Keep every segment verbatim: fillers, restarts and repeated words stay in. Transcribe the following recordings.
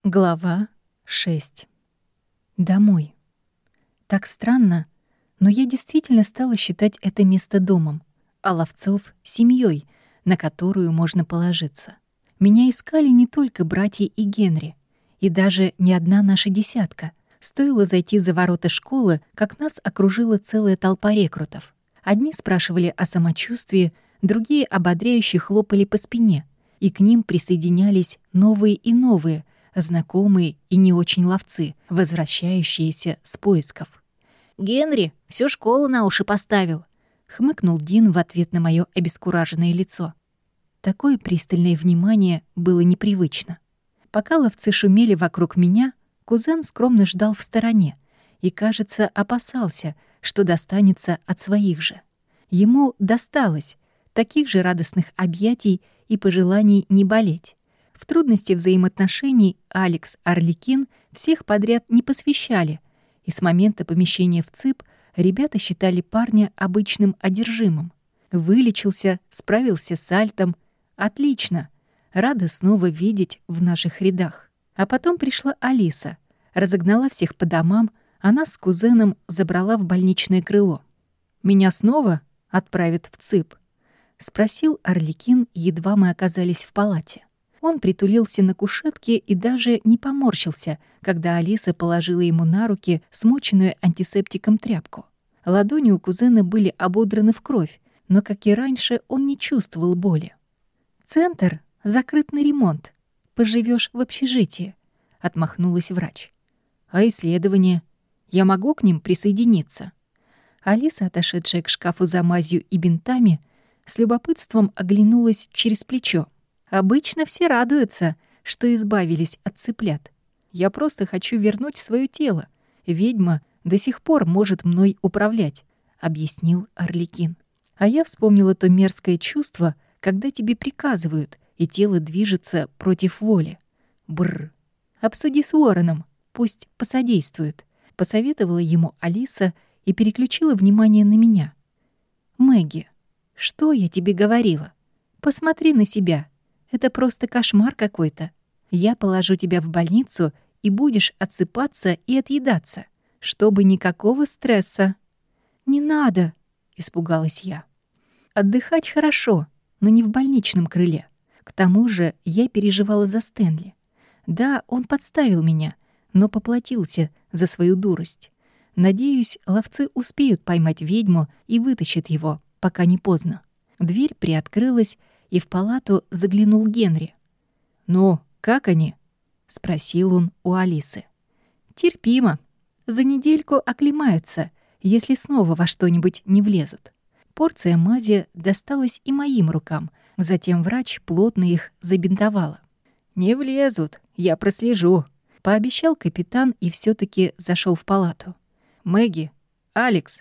Глава шесть. Домой. Так странно, но я действительно стала считать это место домом, а Ловцов — семьей, на которую можно положиться. Меня искали не только братья и Генри, и даже не одна наша десятка. Стоило зайти за ворота школы, как нас окружила целая толпа рекрутов. Одни спрашивали о самочувствии, другие ободряюще хлопали по спине, и к ним присоединялись новые и новые — знакомые и не очень ловцы, возвращающиеся с поисков. «Генри всю школу на уши поставил», — хмыкнул Дин в ответ на моё обескураженное лицо. Такое пристальное внимание было непривычно. Пока ловцы шумели вокруг меня, кузен скромно ждал в стороне и, кажется, опасался, что достанется от своих же. Ему досталось таких же радостных объятий и пожеланий не болеть. В трудности взаимоотношений Алекс Арлекин всех подряд не посвящали, и с момента помещения в ЦИП ребята считали парня обычным одержимым. Вылечился, справился с альтом. Отлично. Рада снова видеть в наших рядах. А потом пришла Алиса, разогнала всех по домам, а нас с кузеном забрала в больничное крыло. «Меня снова отправят в ЦИП?» — спросил Арлекин, едва мы оказались в палате. Он притулился на кушетке и даже не поморщился, когда Алиса положила ему на руки смоченную антисептиком тряпку. Ладони у кузена были ободраны в кровь, но, как и раньше, он не чувствовал боли. «Центр закрыт на ремонт. Поживешь в общежитии», — отмахнулась врач. «А исследования? Я могу к ним присоединиться?» Алиса, отошедшая к шкафу за мазью и бинтами, с любопытством оглянулась через плечо. «Обычно все радуются, что избавились от цыплят. Я просто хочу вернуть свое тело. Ведьма до сих пор может мной управлять», — объяснил Арлекин. А я вспомнила то мерзкое чувство, когда тебе приказывают, и тело движется против воли. Бррр. «Обсуди с Уорреном, пусть посодействует», — посоветовала ему Алиса и переключила внимание на меня. «Мэгги, что я тебе говорила? Посмотри на себя. Это просто кошмар какой-то. Я положу тебя в больницу, и будешь отсыпаться и отъедаться, чтобы никакого стресса». «Не надо», — испугалась я. «Отдыхать хорошо, но не в больничном крыле. К тому же я переживала за Стэнли. Да, он подставил меня, но поплатился за свою дурость. Надеюсь, ловцы успеют поймать ведьму и вытащат его, пока не поздно». Дверь приоткрылась, и в палату заглянул Генри. «Ну, как они?» — спросил он у Алисы. «Терпимо. За недельку оклемаются, если снова во что-нибудь не влезут». Порция мази досталась и моим рукам, затем врач плотно их забинтовала. «Не влезут, я прослежу», — пообещал капитан и все таки зашел в палату. «Мэгги, Алекс,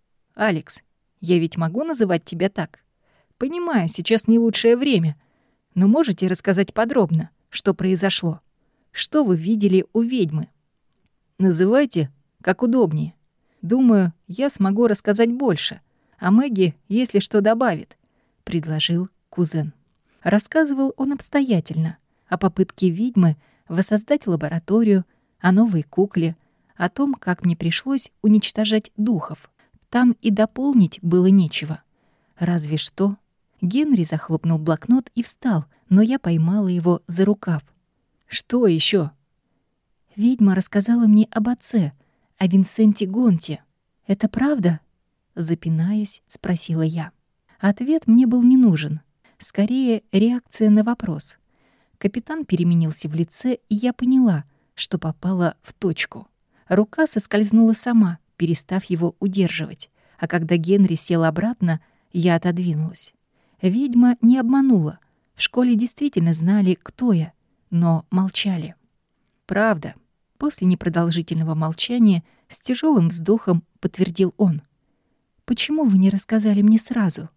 Алекс, я ведь могу называть тебя так? Понимаю, сейчас не лучшее время, но можете рассказать подробно, что произошло? Что вы видели у ведьмы?» «Называйте, как удобнее. Думаю, я смогу рассказать больше, а Мэгги, если что, добавит», — предложил кузен. Рассказывал он обстоятельно о попытке ведьмы воссоздать лабораторию, о новой кукле, о том, как мне пришлось уничтожать духов. Там и дополнить было нечего. Разве что... Генри захлопнул блокнот и встал, но я поймала его за рукав. «Что еще? «Ведьма рассказала мне об отце, о Винсенте Гонте. Это правда?» — запинаясь, спросила я. Ответ мне был не нужен. Скорее, реакция на вопрос. Капитан переменился в лице, и я поняла, что попала в точку. Рука соскользнула сама, перестав его удерживать, а когда Генри сел обратно, я отодвинулась. Ведьма не обманула. В школе действительно знали, кто я, но молчали. «Правда», — после непродолжительного молчания с тяжелым вздохом подтвердил он. «Почему вы не рассказали мне сразу?»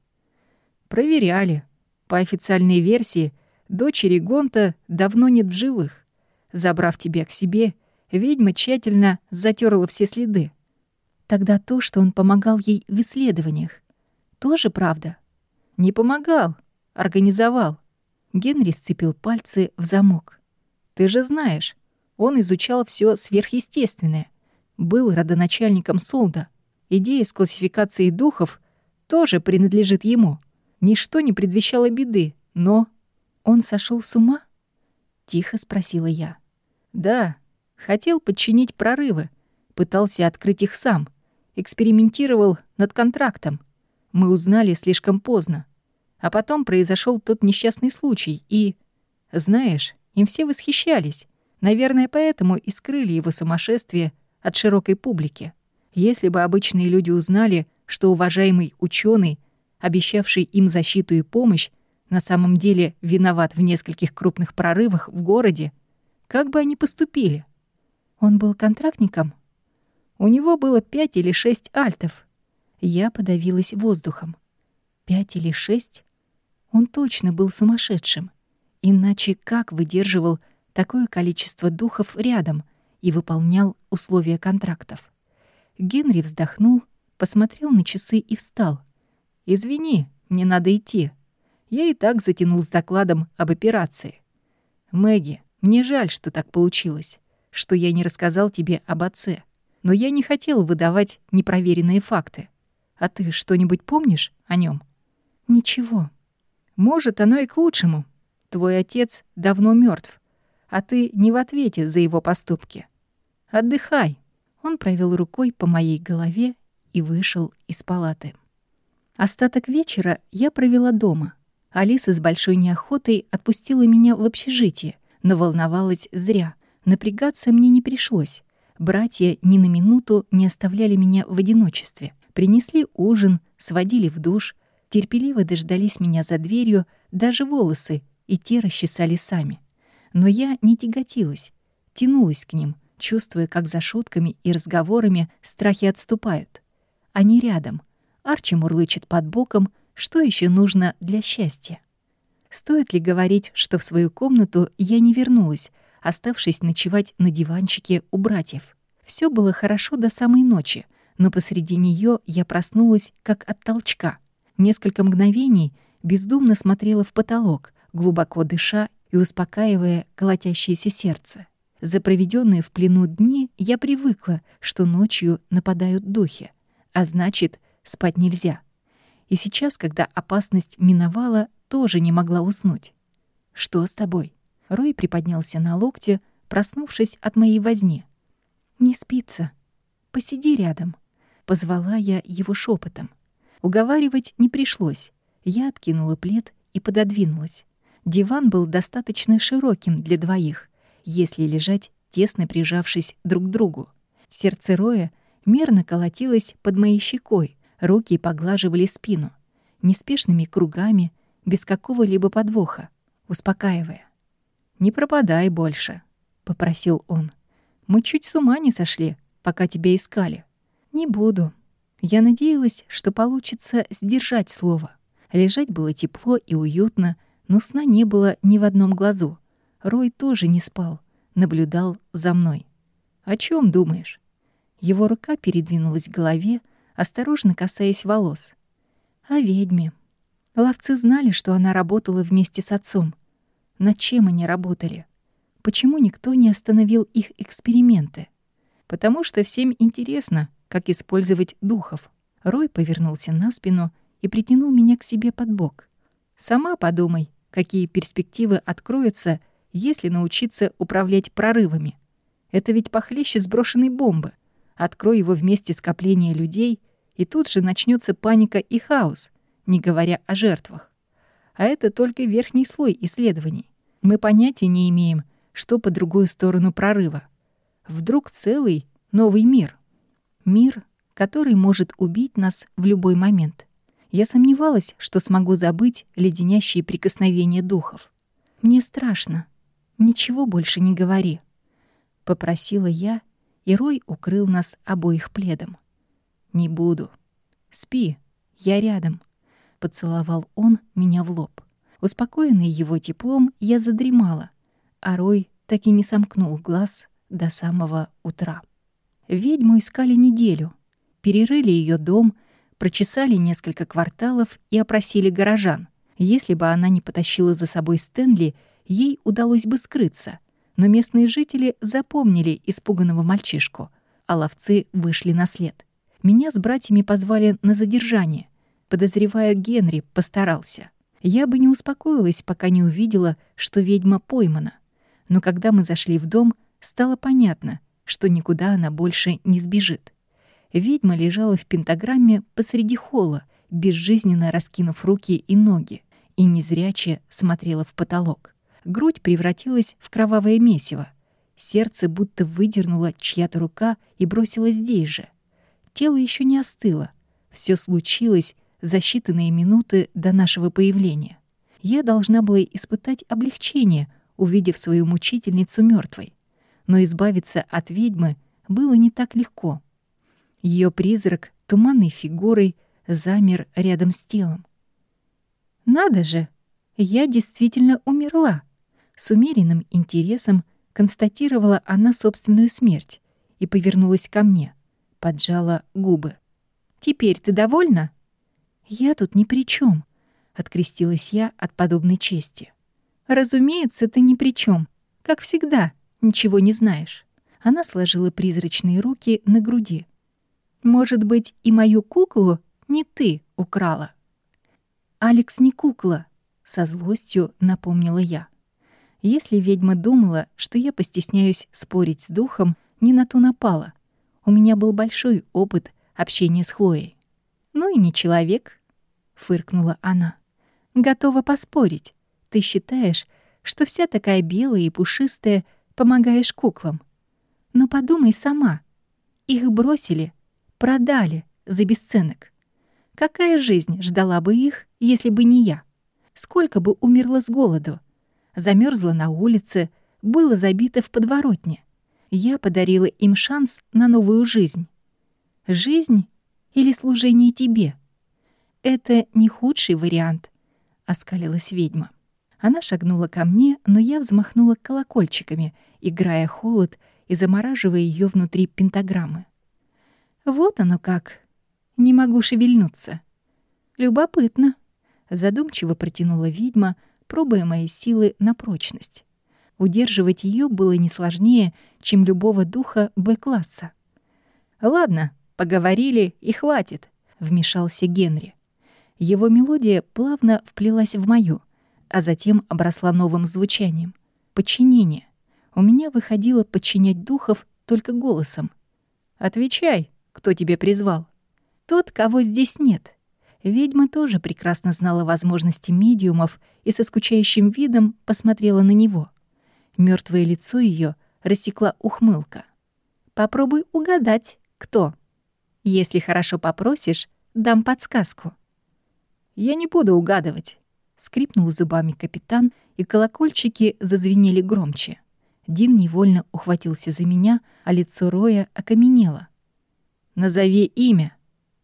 «Проверяли. По официальной версии, дочери Гонта давно нет в живых. Забрав тебя к себе, ведьма тщательно затерла все следы». «Тогда то, что он помогал ей в исследованиях, тоже правда?» «Не помогал, организовал». Генри сцепил пальцы в замок. «Ты же знаешь, Он изучал все сверхъестественное, был родоначальником Солда. Идея с классификацией духов тоже принадлежит ему. Ничто не предвещало беды, но... Он сошел с ума? Тихо спросила я. Да, хотел подчинить прорывы, пытался открыть их сам, экспериментировал над контрактом. Мы узнали слишком поздно. А потом произошел тот несчастный случай, и... Знаешь, им все восхищались. Наверное, поэтому и скрыли его сумасшествие от широкой публики. Если бы обычные люди узнали, что уважаемый ученый, обещавший им защиту и помощь, на самом деле виноват в нескольких крупных прорывах в городе, как бы они поступили? Он был контрактником? У него было пять или шесть альтов. Я подавилась воздухом. Пять или шесть? Он точно был сумасшедшим. Иначе как выдерживал такое количество духов рядом и выполнял условия контрактов? Генри вздохнул, посмотрел на часы и встал. «Извини, мне надо идти. Я и так затянул с докладом об операции. Мэгги, мне жаль, что так получилось, что я не рассказал тебе об отце. Но я не хотел выдавать непроверенные факты. А ты что-нибудь помнишь о нем? Ничего. Может, оно и к лучшему. Твой отец давно мертв, а ты не в ответе за его поступки. Отдыхай». Он провел рукой по моей голове и вышел из палаты. Остаток вечера я провела дома. Алиса с большой неохотой отпустила меня в общежитие, но волновалась зря. Напрягаться мне не пришлось. Братья ни на минуту не оставляли меня в одиночестве. Принесли ужин, сводили в душ, терпеливо дождались меня за дверью, даже волосы и те расчесали сами. Но я не тяготилась, тянулась к ним, чувствуя, как за шутками и разговорами страхи отступают. Они рядом. Арчи мурлычет под боком. Что еще нужно для счастья? Стоит ли говорить, что в свою комнату я не вернулась, оставшись ночевать на диванчике у братьев? Все было хорошо до самой ночи, но посреди нее я проснулась как от толчка. Несколько мгновений бездумно смотрела в потолок, глубоко дыша и успокаивая колотящееся сердце. За проведенные в плену дни я привыкла, что ночью нападают духи, а значит, спать нельзя. И сейчас, когда опасность миновала, тоже не могла уснуть. «Что с тобой?» Рой приподнялся на локте, проснувшись от моей возни. «Не спится. Посиди рядом», — позвала я его шепотом. Уговаривать не пришлось. Я откинула плед и пододвинулась. Диван был достаточно широким для двоих, если лежать, тесно прижавшись друг к другу. Сердце Роя мерно колотилось под моей щекой, руки поглаживали спину, неспешными кругами, без какого-либо подвоха, успокаивая. «Не пропадай больше», — попросил он. «Мы чуть с ума не сошли, пока тебя искали». «Не буду». Я надеялась, что получится сдержать слово. Лежать было тепло и уютно, но сна не было ни в одном глазу. Рой тоже не спал, наблюдал за мной. «О чем думаешь?» Его рука передвинулась к голове, осторожно касаясь волос. «О ведьме». Ловцы знали, что она работала вместе с отцом. Над чем они работали? Почему никто не остановил их эксперименты? Потому что всем интересно, как использовать духов. Рой повернулся на спину и притянул меня к себе под бок. «Сама подумай, какие перспективы откроются, если научиться управлять прорывами. Это ведь похлеще сброшенной бомбы. Открой его в месте скопления людей, и тут же начнется паника и хаос, не говоря о жертвах. А это только верхний слой исследований. Мы понятия не имеем, что по другую сторону прорыва. Вдруг целый новый мир. Мир, который может убить нас в любой момент. Я сомневалась, что смогу забыть леденящие прикосновения духов. «Мне страшно. Ничего больше не говори», — попросила я, и Рой укрыл нас обоих пледом. «Не буду. Спи, я рядом», — поцеловал он меня в лоб. Успокоенный его теплом, я задремала, а Рой так и не сомкнул глаз до самого утра. Ведьму искали неделю. Перерыли ее дом, прочесали несколько кварталов и опросили горожан. Если бы она не потащила за собой Стэнли, ей удалось бы скрыться. Но местные жители запомнили испуганного мальчишку, а ловцы вышли на след. Меня с братьями позвали на задержание. Подозреваю, Генри постарался. Я бы не успокоилась, пока не увидела, что ведьма поймана. Но когда мы зашли в дом, стало понятно, что никуда она больше не сбежит. Ведьма лежала в пентаграмме посреди холла, безжизненно раскинув руки и ноги, и незряче смотрела в потолок. Грудь превратилась в кровавое месиво. Сердце будто выдернула чья-то рука и бросила здесь же. Тело еще не остыло. Все случилось за считанные минуты до нашего появления. Я должна была испытать облегчение, увидев свою мучительницу мертвой. Но избавиться от ведьмы было не так легко. Ее призрак туманной фигурой замер рядом с телом. «Надо же! Я действительно умерла!» С умеренным интересом констатировала она собственную смерть и повернулась ко мне, поджала губы. «Теперь ты довольна?» «Я тут ни при чем, открестилась я от подобной чести. «Разумеется, ты ни при чем. Как всегда, ничего не знаешь». Она сложила призрачные руки на груди. «Может быть, и мою куклу не ты украла?» «Алекс не кукла», — со злостью напомнила я. Если ведьма думала, что я постесняюсь спорить с духом, не на ту напала. У меня был большой опыт общения с Хлоей. «Ну и не человек», — фыркнула она. «Готова поспорить. Ты считаешь, что вся такая белая и пушистая помогаешь куклам. Но подумай сама. Их бросили, продали за бесценок. Какая жизнь ждала бы их, если бы не я? Сколько бы умерло с голоду? Замерзла на улице, было забито в подворотне. Я подарила им шанс на новую жизнь. Жизнь или служение тебе? Это не худший вариант», — оскалилась ведьма. Она шагнула ко мне, но я взмахнула колокольчиками, играя холод и замораживая ее внутри пентаграммы. «Вот оно как. Не могу шевельнуться». «Любопытно», — задумчиво протянула ведьма, пробуя мои силы на прочность. Удерживать ее было не сложнее, чем любого духа Б-класса. «Ладно, поговорили и хватит», — вмешался Генри. Его мелодия плавно вплелась в мою, а затем обросла новым звучанием — подчинение. У меня выходило подчинять духов только голосом. «Отвечай, кто тебе призвал?» «Тот, кого здесь нет». Ведьма тоже прекрасно знала возможности медиумов и со скучающим видом посмотрела на него. Мёртвое лицо её рассекла ухмылка. «Попробуй угадать, кто. Если хорошо попросишь, дам подсказку». «Я не буду угадывать», — скрипнул зубами капитан, и колокольчики зазвенели громче. Дин невольно ухватился за меня, а лицо Роя окаменело. «Назови имя».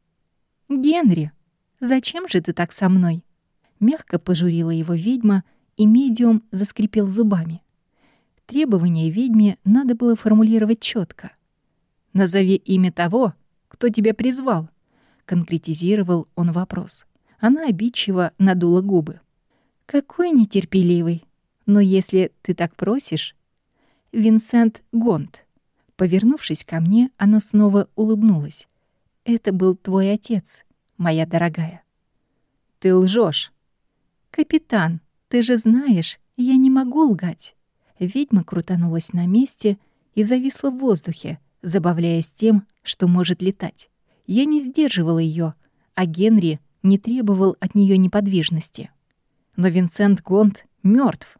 «Генри, зачем же ты так со мной?» Мягко пожурила его ведьма, и медиум заскрипел зубами. Требование ведьме надо было формулировать четко. «Назови имя того, кто тебя призвал», — конкретизировал он вопрос. Она обидчиво надула губы. «Какой нетерпеливый. Но если ты так просишь...» «Винсент Гонт». Повернувшись ко мне, она снова улыбнулась. «Это был твой отец, моя дорогая». «Ты лжешь. «Капитан, ты же знаешь, я не могу лгать». Ведьма крутанулась на месте и зависла в воздухе, забавляясь тем, что может летать. Я не сдерживала ее, а Генри не требовал от нее неподвижности. «Но Винсент Гонт мертв,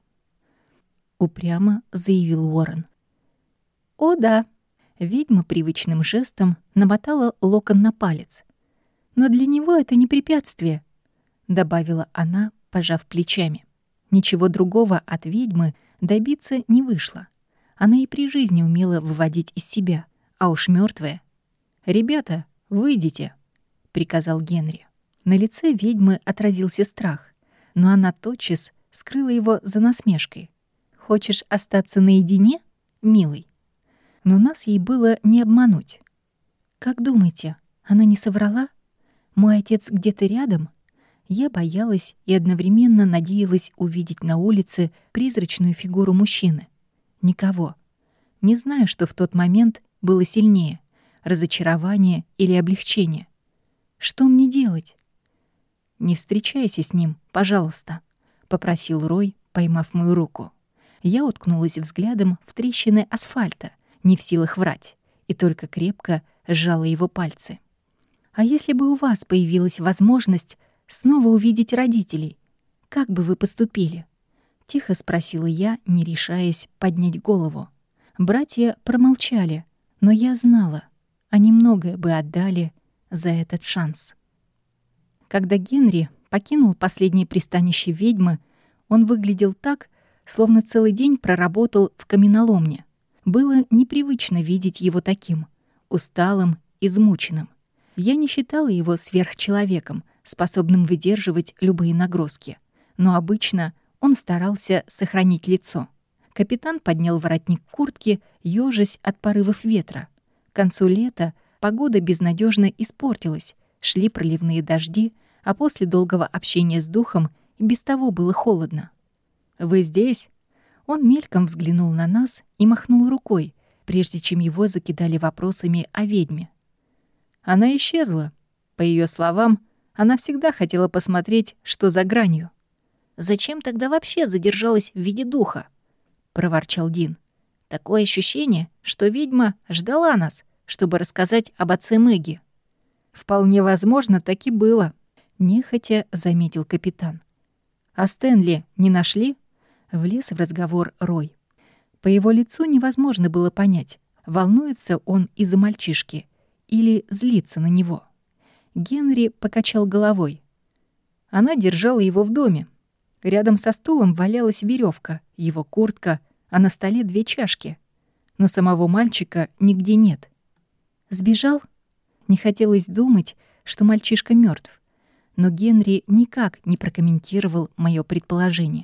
упрямо заявил Уоррен. «О да», — ведьма привычным жестом намотала локон на палец. «Но для него это не препятствие», — добавила она, пожав плечами. Ничего другого от ведьмы добиться не вышло. Она и при жизни умела выводить из себя, а уж мертвая. «Ребята, выйдите», — приказал Генри. На лице ведьмы отразился страх, но она тотчас скрыла его за насмешкой. «Хочешь остаться наедине, милый?» Но нас ей было не обмануть. «Как думаете, она не соврала? Мой отец где-то рядом?» Я боялась и одновременно надеялась увидеть на улице призрачную фигуру мужчины. Никого. Не знаю, что в тот момент было сильнее — разочарование или облегчение. Что мне делать? «Не встречайся с ним, пожалуйста», — попросил Рой, поймав мою руку. Я уткнулась взглядом в трещины асфальта, не в силах врать, и только крепко сжала его пальцы. «А если бы у вас появилась возможность снова увидеть родителей, как бы вы поступили?» — тихо спросила я, не решаясь поднять голову. Братья промолчали, но я знала, они многое бы отдали за этот шанс. Когда Генри покинул последнее пристанище ведьмы, он выглядел так, словно целый день проработал в каменоломне. Было непривычно видеть его таким, усталым, измученным. Я не считала его сверхчеловеком, способным выдерживать любые нагрузки. Но обычно он старался сохранить лицо. Капитан поднял воротник куртки, ёжась от порывов ветра. К концу лета погода безнадежно испортилась, шли проливные дожди, а после долгого общения с духом и без того было холодно. «Вы здесь?» Он мельком взглянул на нас и махнул рукой, прежде чем его закидали вопросами о ведьме. Она исчезла. По ее словам, она всегда хотела посмотреть, что за гранью. «Зачем тогда вообще задержалась в виде духа?» — проворчал Дин. «Такое ощущение, что ведьма ждала нас, чтобы рассказать об отце Мэгги». «Вполне возможно, так и было», — нехотя заметил капитан. «А Стэнли не нашли?» — влез в разговор Рой. По его лицу невозможно было понять, волнуется он из-за мальчишки или злится на него. Генри покачал головой. Она держала его в доме. Рядом со стулом валялась веревка, его куртка, а на столе две чашки. Но самого мальчика нигде нет. Сбежал? Не хотелось думать, что мальчишка мертв, но Генри никак не прокомментировал мое предположение.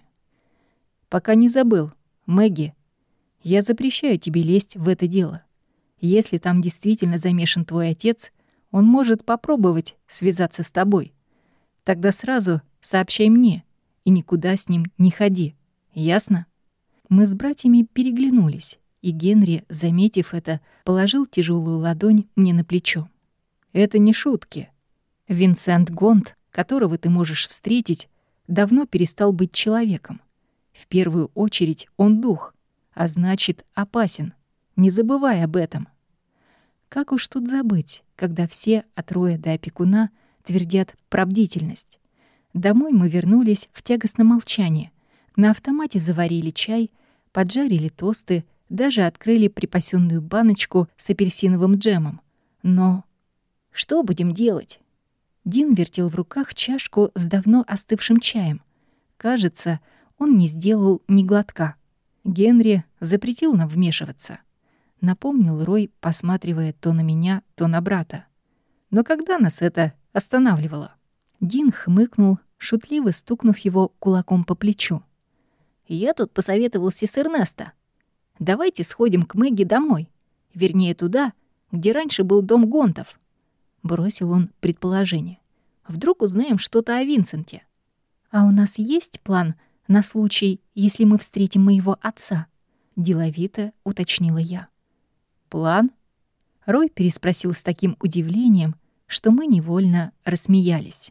«Пока не забыл. Мэгги, я запрещаю тебе лезть в это дело. Если там действительно замешан твой отец, он может попробовать связаться с тобой. Тогда сразу сообщай мне и никуда с ним не ходи. Ясно?» Мы с братьями переглянулись, и Генри, заметив это, положил тяжелую ладонь мне на плечо. «Это не шутки. Винсент Гонт, которого ты можешь встретить, давно перестал быть человеком. В первую очередь он дух, а значит, опасен. Не забывай об этом». Как уж тут забыть, когда все от Роя до опекуна твердят про бдительность. Домой мы вернулись в тягостном молчании. На автомате заварили чай, поджарили тосты, даже открыли припасенную баночку с апельсиновым джемом. Но что будем делать? Дин вертел в руках чашку с давно остывшим чаем. Кажется, он не сделал ни глотка. Генри запретил нам вмешиваться. Напомнил Рой, посматривая то на меня, то на брата. Но когда нас это останавливало? Дин хмыкнул, шутливо стукнув его кулаком по плечу. «Я тут посоветовался с Эрнесто. Давайте сходим к Мэгги домой. Вернее, туда, где раньше был дом Гонтов». Бросил он предположение. «Вдруг узнаем что-то о Винсенте». «А у нас есть план на случай, если мы встретим моего отца?» — деловито уточнила я. «План?» — Рой переспросил с таким удивлением, что мы невольно рассмеялись.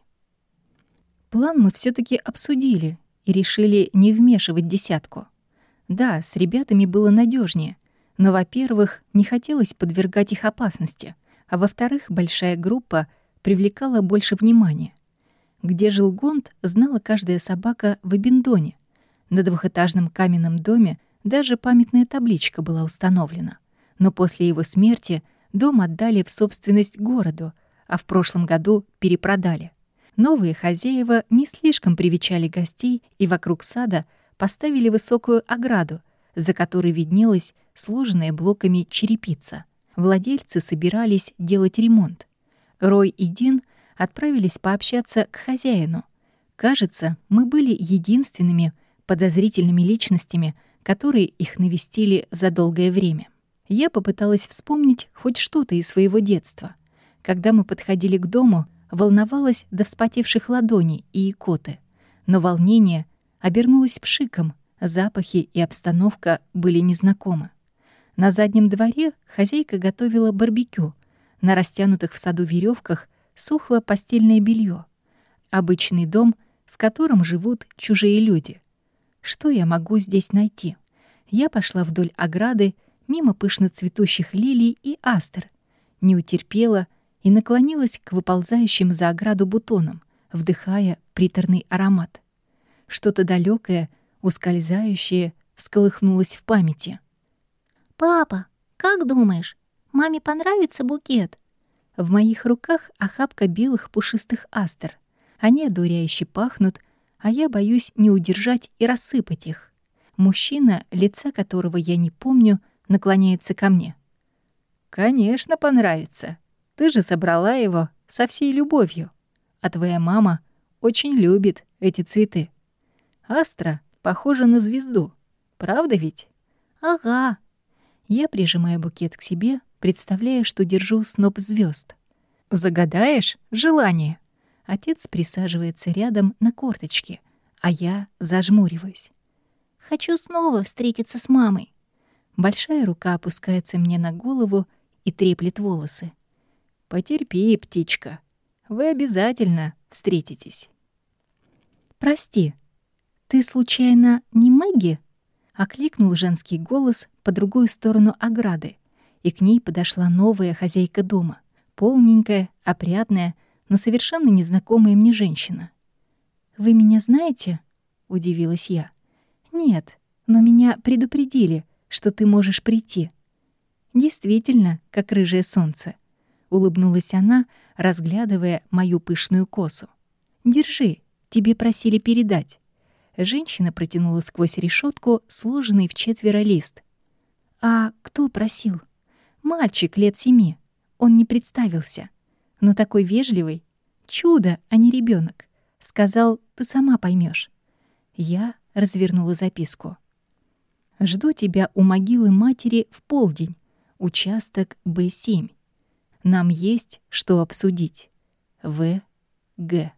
План мы все таки обсудили и решили не вмешивать десятку. Да, с ребятами было надежнее, но, во-первых, не хотелось подвергать их опасности, а во-вторых, большая группа привлекала больше внимания. Где жил Гонт, знала каждая собака в Абендоне. На двухэтажном каменном доме даже памятная табличка была установлена. Но после его смерти дом отдали в собственность городу, а в прошлом году перепродали. Новые хозяева не слишком привечали гостей и вокруг сада поставили высокую ограду, за которой виднелась сложенная блоками черепица. Владельцы собирались делать ремонт. Рой и Дин отправились пообщаться к хозяину. Кажется, мы были единственными подозрительными личностями, которые их навестили за долгое время. Я попыталась вспомнить хоть что-то из своего детства. Когда мы подходили к дому, волновалась до вспотевших ладоней и икоты. Но волнение обернулось пшиком, Запахи и обстановка были незнакомы. На заднем дворе хозяйка готовила барбекю. На растянутых в саду веревках сохло постельное белье. Обычный дом, в котором живут чужие люди. Что я могу здесь найти? Я пошла вдоль ограды, мимо пышно цветущих лилий и астр. Не утерпела и наклонилась к выползающим за ограду бутонам, вдыхая приторный аромат. Что-то далекое, ускользающее, всколыхнулось в памяти. «Папа, как думаешь, маме понравится букет?» В моих руках охапка белых пушистых астр. Они одуряюще пахнут, а я боюсь не удержать и рассыпать их. Мужчина, лица которого я не помню, наклоняется ко мне. «Конечно, понравится. Ты же собрала его со всей любовью. А твоя мама очень любит эти цветы. Астра похожа на звезду. Правда ведь?» «Ага». Я прижимаю букет к себе, представляя, что держу сноп звезд. «Загадаешь желание?» Отец присаживается рядом на корточке, а я зажмуриваюсь. «Хочу снова встретиться с мамой». Большая рука опускается мне на голову и треплет волосы. «Потерпи, птичка. Вы обязательно встретитесь». «Прости, ты случайно не Мэгги?» — окликнул женский голос по другую сторону ограды, и к ней подошла новая хозяйка дома, полненькая, опрятная, но совершенно незнакомая мне женщина. «Вы меня знаете?» — удивилась я. «Нет, но меня предупредили, что ты можешь прийти». «Действительно, как рыжее солнце», — улыбнулась она, разглядывая мою пышную косу. «Держи, тебе просили передать». Женщина протянула сквозь решетку сложенный в четверо лист. «А кто просил?» «Мальчик лет семи. Он не представился. Но такой вежливый. Чудо, а не ребенок. Сказал, ты сама поймешь. Я развернула записку. «Жду тебя у могилы матери в полдень. Участок Б семь. Нам есть что обсудить. В. Г».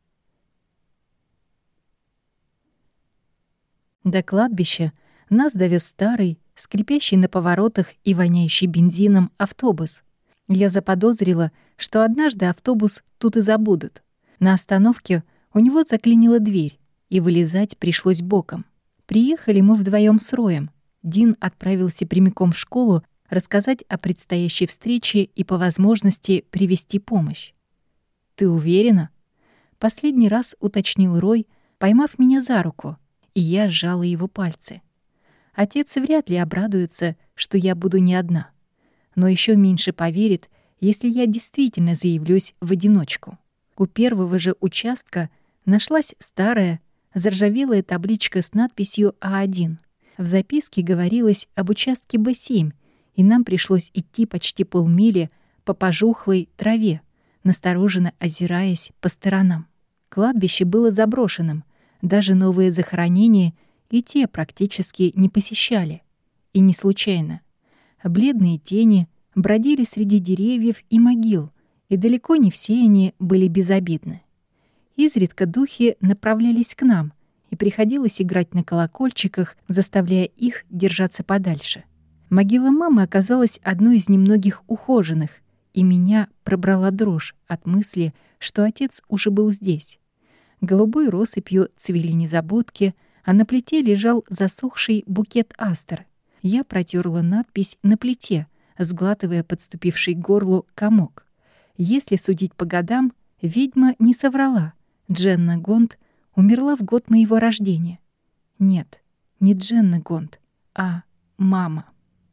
До кладбища нас довез старый, скрипящий на поворотах и воняющий бензином автобус. Я заподозрила, что однажды автобус тут и забудут. На остановке у него заклинила дверь, и вылезать пришлось боком. Приехали мы вдвоем с Роем. Дин отправился прямиком в школу рассказать о предстоящей встрече и по возможности привести помощь. «Ты уверена?» Последний раз уточнил Рой, поймав меня за руку, и я сжала его пальцы. Отец вряд ли обрадуется, что я буду не одна, но еще меньше поверит, если я действительно заявлюсь в одиночку. У первого же участка нашлась старая, заржавелая табличка с надписью А один. В записке говорилось об участке Б семь, и нам пришлось идти почти полмили по пожухлой траве, настороженно озираясь по сторонам. Кладбище было заброшенным, даже новые захоронения и те практически не посещали. И не случайно. Бледные тени бродили среди деревьев и могил, и далеко не все они были безобидны. Изредка духи направлялись к нам, и приходилось играть на колокольчиках, заставляя их держаться подальше. Могила мамы оказалась одной из немногих ухоженных, и меня пробрала дрожь от мысли, что отец уже был здесь. Голубой россыпью цвели незабудки, а на плите лежал засохший букет астр. Я протерла надпись на плите, сглатывая подступивший к горлу комок. Если судить по годам, ведьма не соврала. Дженна Гонт умерла в год моего рождения. Нет, не Дженна Гонт, а мама.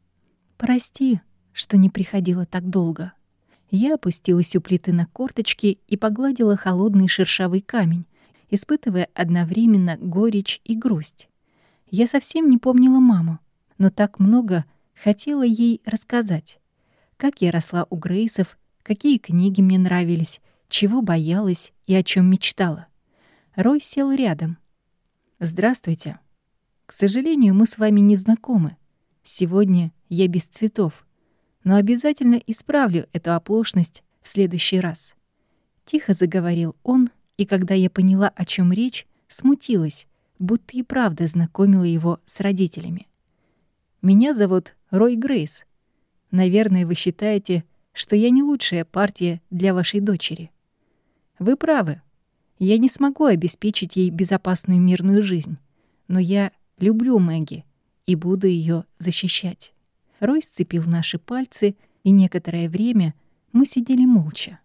Прости, что не приходила так долго. Я опустилась у плиты на корточки и погладила холодный шершавый камень, испытывая одновременно горечь и грусть. Я совсем не помнила маму, но так много хотела ей рассказать. Как я росла у Грейсов, какие книги мне нравились, чего боялась и о чем мечтала. Рой сел рядом. «Здравствуйте. К сожалению, мы с вами не знакомы. Сегодня я без цветов, но обязательно исправлю эту оплошность в следующий раз». Тихо заговорил он, и когда я поняла, о чем речь, смутилась, будто и правда знакомила его с родителями. «Меня зовут Рой Грейс. Наверное, вы считаете, что я не лучшая партия для вашей дочери. Вы правы. Я не смогу обеспечить ей безопасную мирную жизнь, но я люблю Мэгги и буду ее защищать». Рой сцепил наши пальцы, и некоторое время мы сидели молча.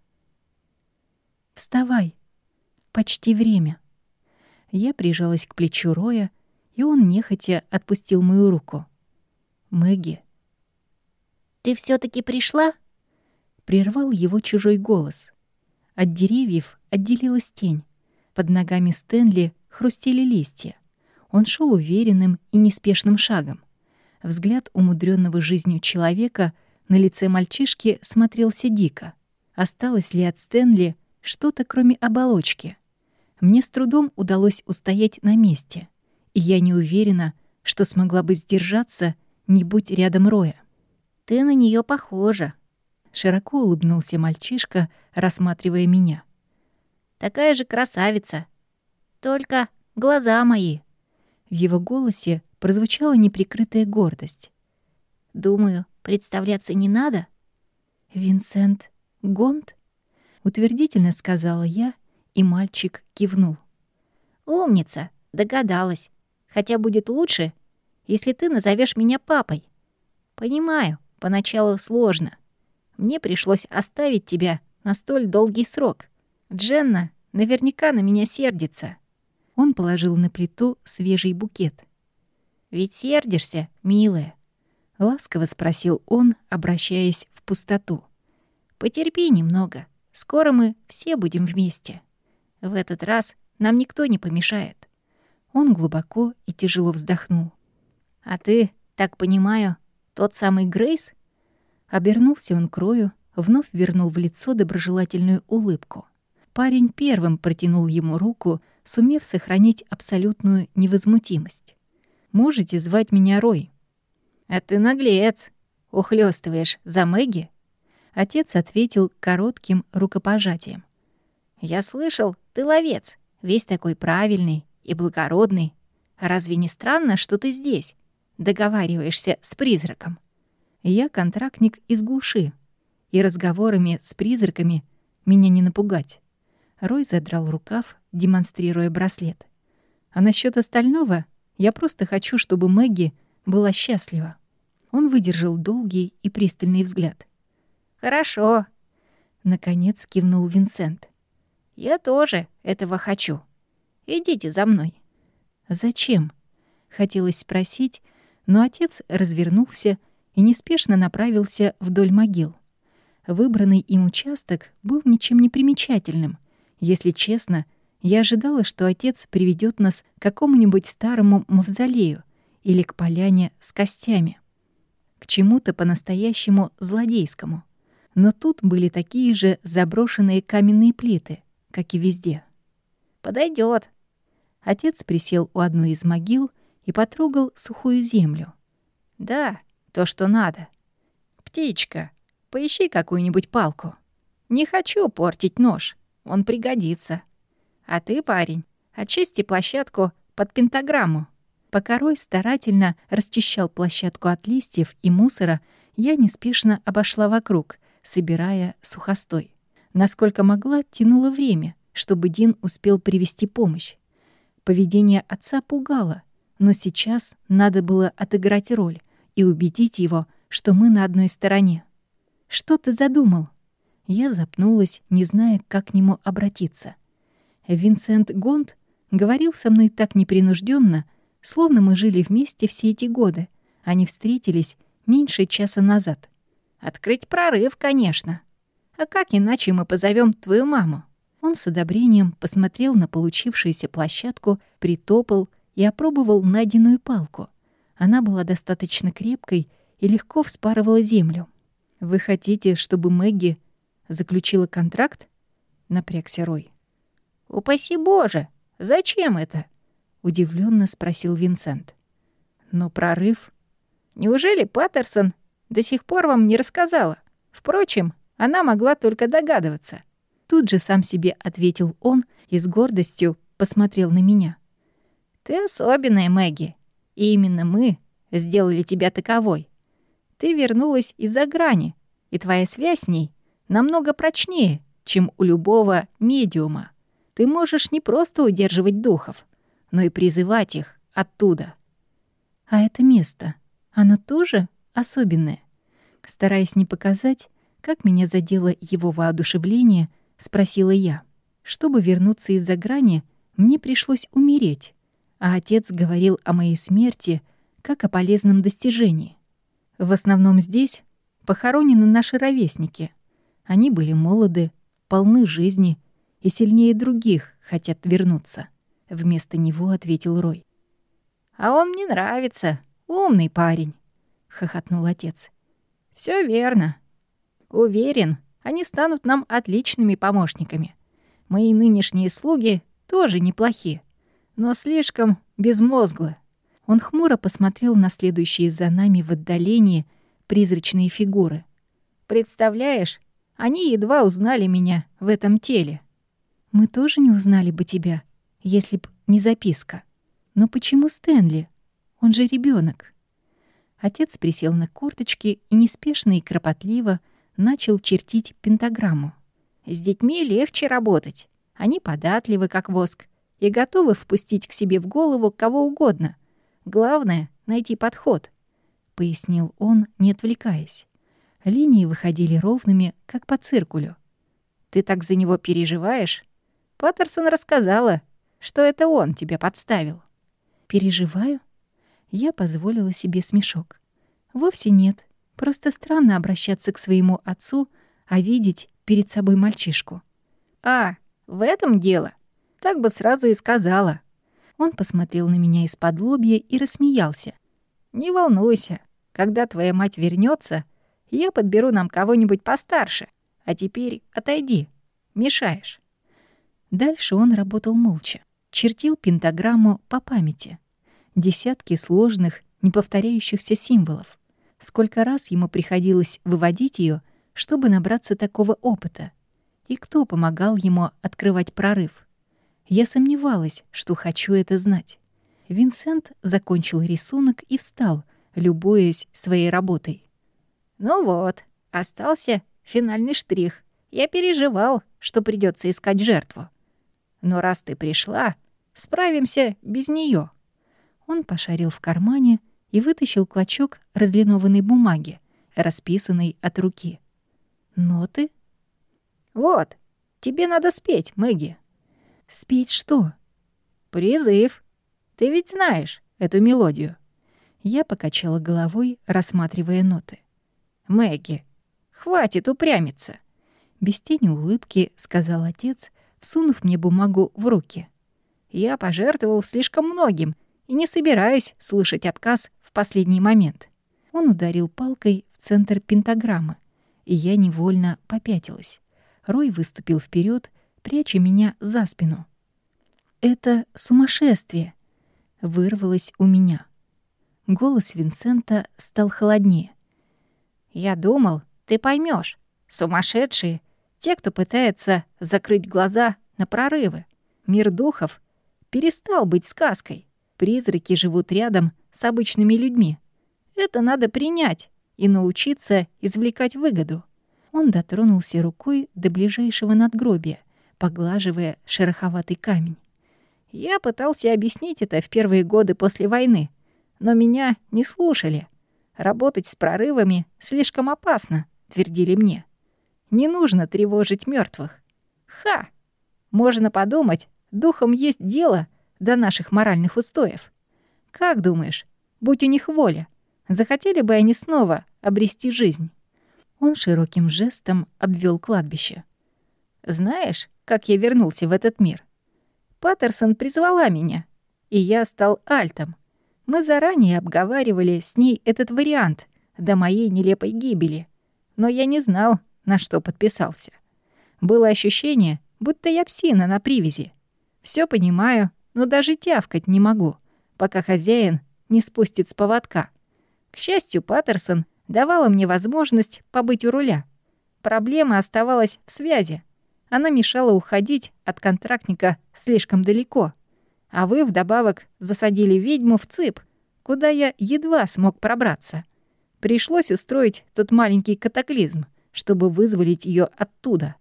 «Вставай. Почти время». Я прижалась к плечу Роя, и он нехотя отпустил мою руку. «Мэгги». «Ты все таки пришла?» Прервал его чужой голос. От деревьев отделилась тень. Под ногами Стэнли хрустели листья. Он шел уверенным и неспешным шагом. Взгляд умудренного жизнью человека на лице мальчишки смотрелся дико. Осталось ли от Стэнли что-то, кроме оболочки? Мне с трудом удалось устоять на месте, и я не уверена, что смогла бы сдержаться, не будь рядом Роя. «Ты на нее похожа», — широко улыбнулся мальчишка, рассматривая меня. «Такая же красавица. Только глаза мои». В его голосе прозвучала неприкрытая гордость. «Думаю, представляться не надо?» «Винсент Гонт?» — утвердительно сказала я, и мальчик кивнул. «Умница, догадалась. Хотя будет лучше, если ты назовешь меня папой. Понимаю, поначалу сложно. Мне пришлось оставить тебя на столь долгий срок. Дженна наверняка на меня сердится». Он положил на плиту свежий букет. «Ведь сердишься, милая?» — ласково спросил он, обращаясь в пустоту. «Потерпи немного. Скоро мы все будем вместе. В этот раз нам никто не помешает». Он глубоко и тяжело вздохнул. «А ты, так понимаю, тот самый Грейс?» Обернулся он к Рою, вновь вернул в лицо доброжелательную улыбку. Парень первым протянул ему руку, сумев сохранить абсолютную невозмутимость. «Можете звать меня Рой». «А ты наглец. Ухлёстываешь за Мэгги?» Отец ответил коротким рукопожатием. «Я слышал, ты ловец, весь такой правильный и благородный. Разве не странно, что ты здесь? Договариваешься с призраком?» «Я контрактник из глуши, и разговорами с призраками меня не напугать». Рой задрал рукав, демонстрируя браслет. «А насчет остального я просто хочу, чтобы Мэгги была счастлива». Он выдержал долгий и пристальный взгляд. «Хорошо», — наконец кивнул Винсент. «Я тоже этого хочу. Идите за мной». «Зачем?» — хотелось спросить, но отец развернулся и неспешно направился вдоль могил. Выбранный им участок был ничем не примечательным. Если честно, я ожидала, что отец приведет нас к какому-нибудь старому мавзолею или к поляне с костями, к чему-то по-настоящему злодейскому. Но тут были такие же заброшенные каменные плиты, как и везде. «Подойдёт». Отец присел у одной из могил и потрогал сухую землю. «Да, то, что надо. Птичка, поищи какую-нибудь палку. Не хочу портить нож, он пригодится. А ты, парень, очисти площадку под пентаграмму». Пока Рой старательно расчищал площадку от листьев и мусора, я неспешно обошла вокруг, собирая сухостой. Насколько могла, тянула время, чтобы Дин успел привести помощь. Поведение отца пугало, но сейчас надо было отыграть роль и убедить его, что мы на одной стороне. «Что ты задумал?» Я запнулась, не зная, как к нему обратиться. Винсент Гонт говорил со мной так непринужденно, словно мы жили вместе все эти годы. Они встретились меньше часа назад. «Открыть прорыв, конечно. А как иначе мы позовем твою маму?» Он с одобрением посмотрел на получившуюся площадку, притопал и опробовал найденную палку. Она была достаточно крепкой и легко вспарывала землю. «Вы хотите, чтобы Мэгги заключила контракт?» — напрягся Рой. «Упаси Боже! Зачем это?» — удивленно спросил Винсент. «Но прорыв...» «Неужели Паттерсон до сих пор вам не рассказала? Впрочем, она могла только догадываться». Тут же сам себе ответил он и с гордостью посмотрел на меня. Ты особенная, Мэгги, и именно мы сделали тебя таковой. Ты вернулась из-за грани, и твоя связь с ней намного прочнее, чем у любого медиума. Ты можешь не просто удерживать духов, но и призывать их оттуда. А это место, оно тоже особенное? Стараясь не показать, как меня задело его воодушевление, спросила я. Чтобы вернуться из-за грани, мне пришлось умереть, а отец говорил о моей смерти как о полезном достижении. В основном здесь похоронены наши ровесники. Они были молоды, полны жизни и сильнее других хотят вернуться. Вместо него ответил Рой. «А он мне нравится, умный парень», — хохотнул отец. Все верно. Уверен, они станут нам отличными помощниками. Мои нынешние слуги тоже неплохи, но слишком безмозглы». Он хмуро посмотрел на следующие за нами в отдалении призрачные фигуры. «Представляешь, они едва узнали меня в этом теле». «Мы тоже не узнали бы тебя, если б не записка. Но почему Стэнли? Он же ребенок. Отец присел на корточки и неспешно и кропотливо начал чертить пентаграмму. «С детьми легче работать. Они податливы, как воск, и готовы впустить к себе в голову кого угодно. Главное — найти подход», — пояснил он, не отвлекаясь. Линии выходили ровными, как по циркулю. «Ты так за него переживаешь? Паттерсон рассказала, что это он тебя подставил». «Переживаю?» Я позволила себе смешок. «Вовсе нет. Просто странно обращаться к своему отцу, а видеть перед собой мальчишку». «А, в этом дело? Так бы сразу и сказала». Он посмотрел на меня из-под лобья и рассмеялся. «Не волнуйся. Когда твоя мать вернется, я подберу нам кого-нибудь постарше. А теперь отойди. Мешаешь». Дальше он работал молча. Чертил пентаграмму по памяти. Десятки сложных, неповторяющихся символов. Сколько раз ему приходилось выводить ее, чтобы набраться такого опыта. И кто помогал ему открывать прорыв? Я сомневалась, что хочу это знать. Винсент закончил рисунок и встал, любуясь своей работой. «Ну вот, остался финальный штрих. Я переживал, что придется искать жертву. Но раз ты пришла, справимся без нее. Он пошарил в кармане и вытащил клочок разлинованной бумаги, расписанной от руки. «Ноты?» «Вот, тебе надо спеть, Мэгги». «Спеть что?» «Призыв. Ты ведь знаешь эту мелодию». Я покачала головой, рассматривая ноты. «Мэгги, хватит упрямиться», — без тени улыбки сказал отец, всунув мне бумагу в руки. «Я пожертвовал слишком многим и не собираюсь слышать отказ в последний момент». Он ударил палкой в центр пентаграммы, и я невольно попятилась. Рой выступил вперед, пряча меня за спину. «Это сумасшествие!» — вырвалось у меня. Голос Винсента стал холоднее. «Я думал, ты поймешь. Сумасшедшие — те, кто пытается закрыть глаза на прорывы. Мир духов перестал быть сказкой. Призраки живут рядом с обычными людьми. Это надо принять и научиться извлекать выгоду». Он дотронулся рукой до ближайшего надгробия, поглаживая шероховатый камень. «Я пытался объяснить это в первые годы после войны, но меня не слушали. Работать с прорывами слишком опасно», — твердили мне. «Не нужно тревожить мертвых. Ха! Можно подумать, духам есть дело до наших моральных устоев. Как думаешь, будь у них воля, захотели бы они снова обрести жизнь?» Он широким жестом обвел кладбище. «Знаешь, как я вернулся в этот мир? Паттерсон призвала меня, и я стал альтом. Мы заранее обговаривали с ней этот вариант до моей нелепой гибели, но я не знал, на что подписался. Было ощущение, будто я псина на привязи. Все понимаю, но даже тявкать не могу, пока хозяин не спустит с поводка. К счастью, Паттерсон давала мне возможность побыть у руля. Проблема оставалась в связи. Она мешала уходить от контрактника слишком далеко. А вы вдобавок засадили ведьму в цып, куда я едва смог пробраться. Пришлось устроить тот маленький катаклизм, чтобы вызволить ее оттуда».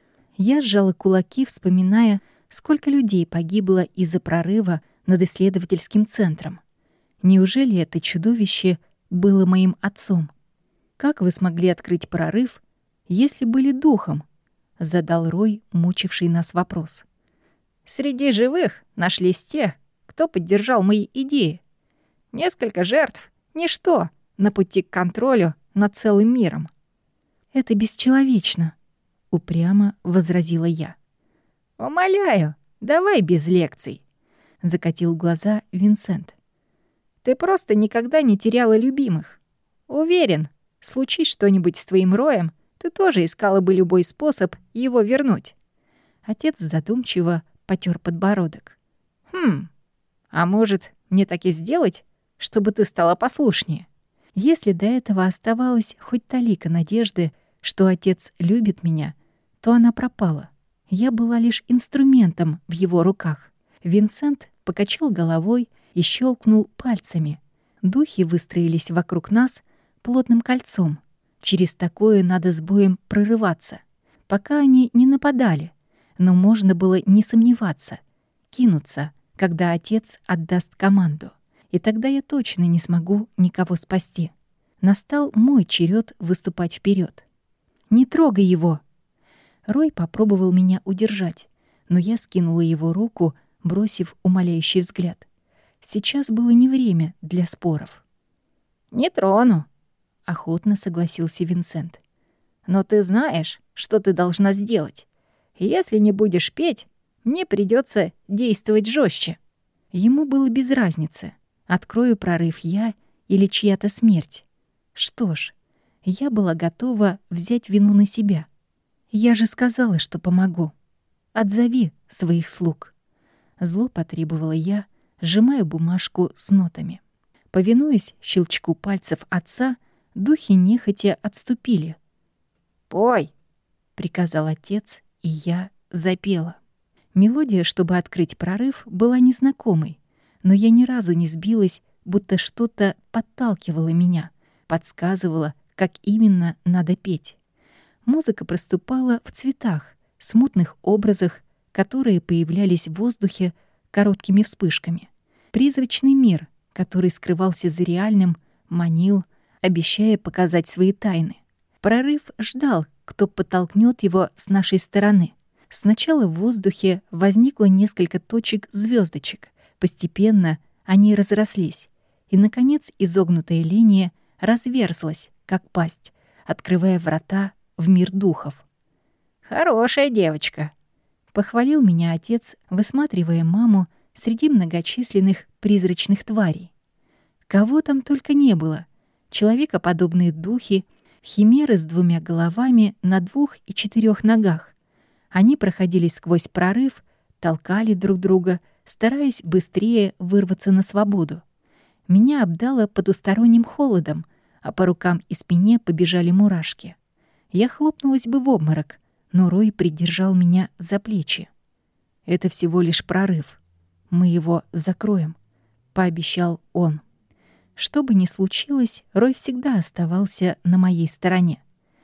Я сжала кулаки, вспоминая, сколько людей погибло из-за прорыва над исследовательским центром. Неужели это чудовище было моим отцом? «Как вы смогли открыть прорыв, если были духом?» — задал Рой, мучивший нас вопрос. «Среди живых нашлись те, кто поддержал мои идеи. Несколько жертв — ничто на пути к контролю над целым миром». «Это бесчеловечно», — упрямо возразила я. «Умоляю, давай без лекций», — закатил глаза Винсент. «Ты просто никогда не теряла любимых. Уверен, случись что-нибудь с твоим Роем, ты тоже искала бы любой способ его вернуть». Отец задумчиво потёр подбородок. «Хм, а может, мне так и сделать, чтобы ты стала послушнее?» Если до этого оставалась хоть талика надежды, что отец любит меня, то она пропала. Я была лишь инструментом в его руках. Винсент покачал головой и щелкнул пальцами. Духи выстроились вокруг нас плотным кольцом. Через такое надо с боем прорываться. Пока они не нападали, но можно было не сомневаться, кинуться, когда отец отдаст команду. И тогда я точно не смогу никого спасти. Настал мой черед выступать вперед. «Не трогай его!» Рой попробовал меня удержать, но я скинула его руку, бросив умоляющий взгляд. Сейчас было не время для споров. «Не трону», — охотно согласился Винсент. «Но ты знаешь, что ты должна сделать. Если не будешь петь, мне придется действовать жестче». Ему было без разницы, открою прорыв я или чья-то смерть. Что ж, я была готова взять вину на себя. Я же сказала, что помогу. Отзови своих слуг. Зло потребовала я, сжимая бумажку с нотами. Повинуясь щелчку пальцев отца, духи нехотя отступили. «Пой!» — приказал отец, и я запела. Мелодия, чтобы открыть прорыв, была незнакомой, но я ни разу не сбилась, будто что-то подталкивало меня, подсказывало, как именно надо петь. Музыка проступала в цветах, смутных образах, которые появлялись в воздухе короткими вспышками. Призрачный мир, который скрывался за реальным, манил, обещая показать свои тайны. Прорыв ждал, кто подтолкнет его с нашей стороны. Сначала в воздухе возникло несколько точек звездочек. Постепенно они разрослись, и, наконец, изогнутая линия разверзлась, как пасть, открывая врата в мир духов. «Хорошая девочка», — похвалил меня отец, высматривая маму среди многочисленных призрачных тварей. Кого там только не было. Человекоподобные духи, химеры с двумя головами на двух и четырех ногах. Они проходили сквозь прорыв, толкали друг друга, стараясь быстрее вырваться на свободу. Меня обдало потусторонним холодом, а по рукам и спине побежали мурашки. Я хлопнулась бы в обморок, но Рой придержал меня за плечи. «Это всего лишь прорыв. Мы его закроем», — пообещал он. Что бы ни случилось, Рой всегда оставался на моей стороне.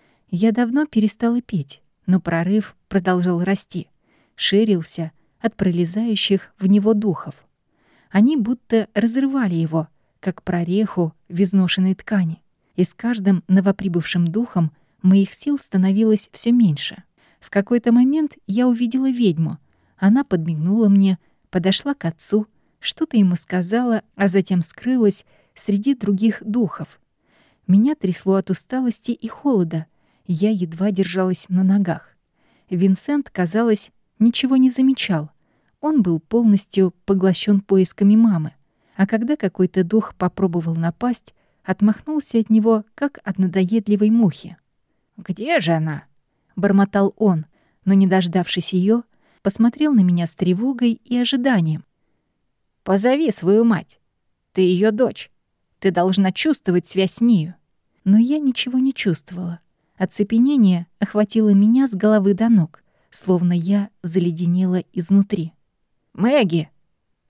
Я давно перестала петь, но прорыв продолжал расти, ширился от пролезающих в него духов. Они будто разрывали его, как прореху в изношенной ткани, и с каждым новоприбывшим духом моих сил становилось все меньше. В какой-то момент я увидела ведьму. Она подмигнула мне, подошла к отцу, что-то ему сказала, а затем скрылась среди других духов. Меня трясло от усталости и холода. Я едва держалась на ногах. Винсент, казалось, ничего не замечал. Он был полностью поглощен поисками мамы. А когда какой-то дух попробовал напасть, отмахнулся от него, как от надоедливой мухи. «Где же она?» — бормотал он, но, не дождавшись ее, посмотрел на меня с тревогой и ожиданием. «Позови свою мать. Ты ее дочь. Ты должна чувствовать связь с нею». Но я ничего не чувствовала. Оцепенение охватило меня с головы до ног, словно я заледенела изнутри. «Мэгги!»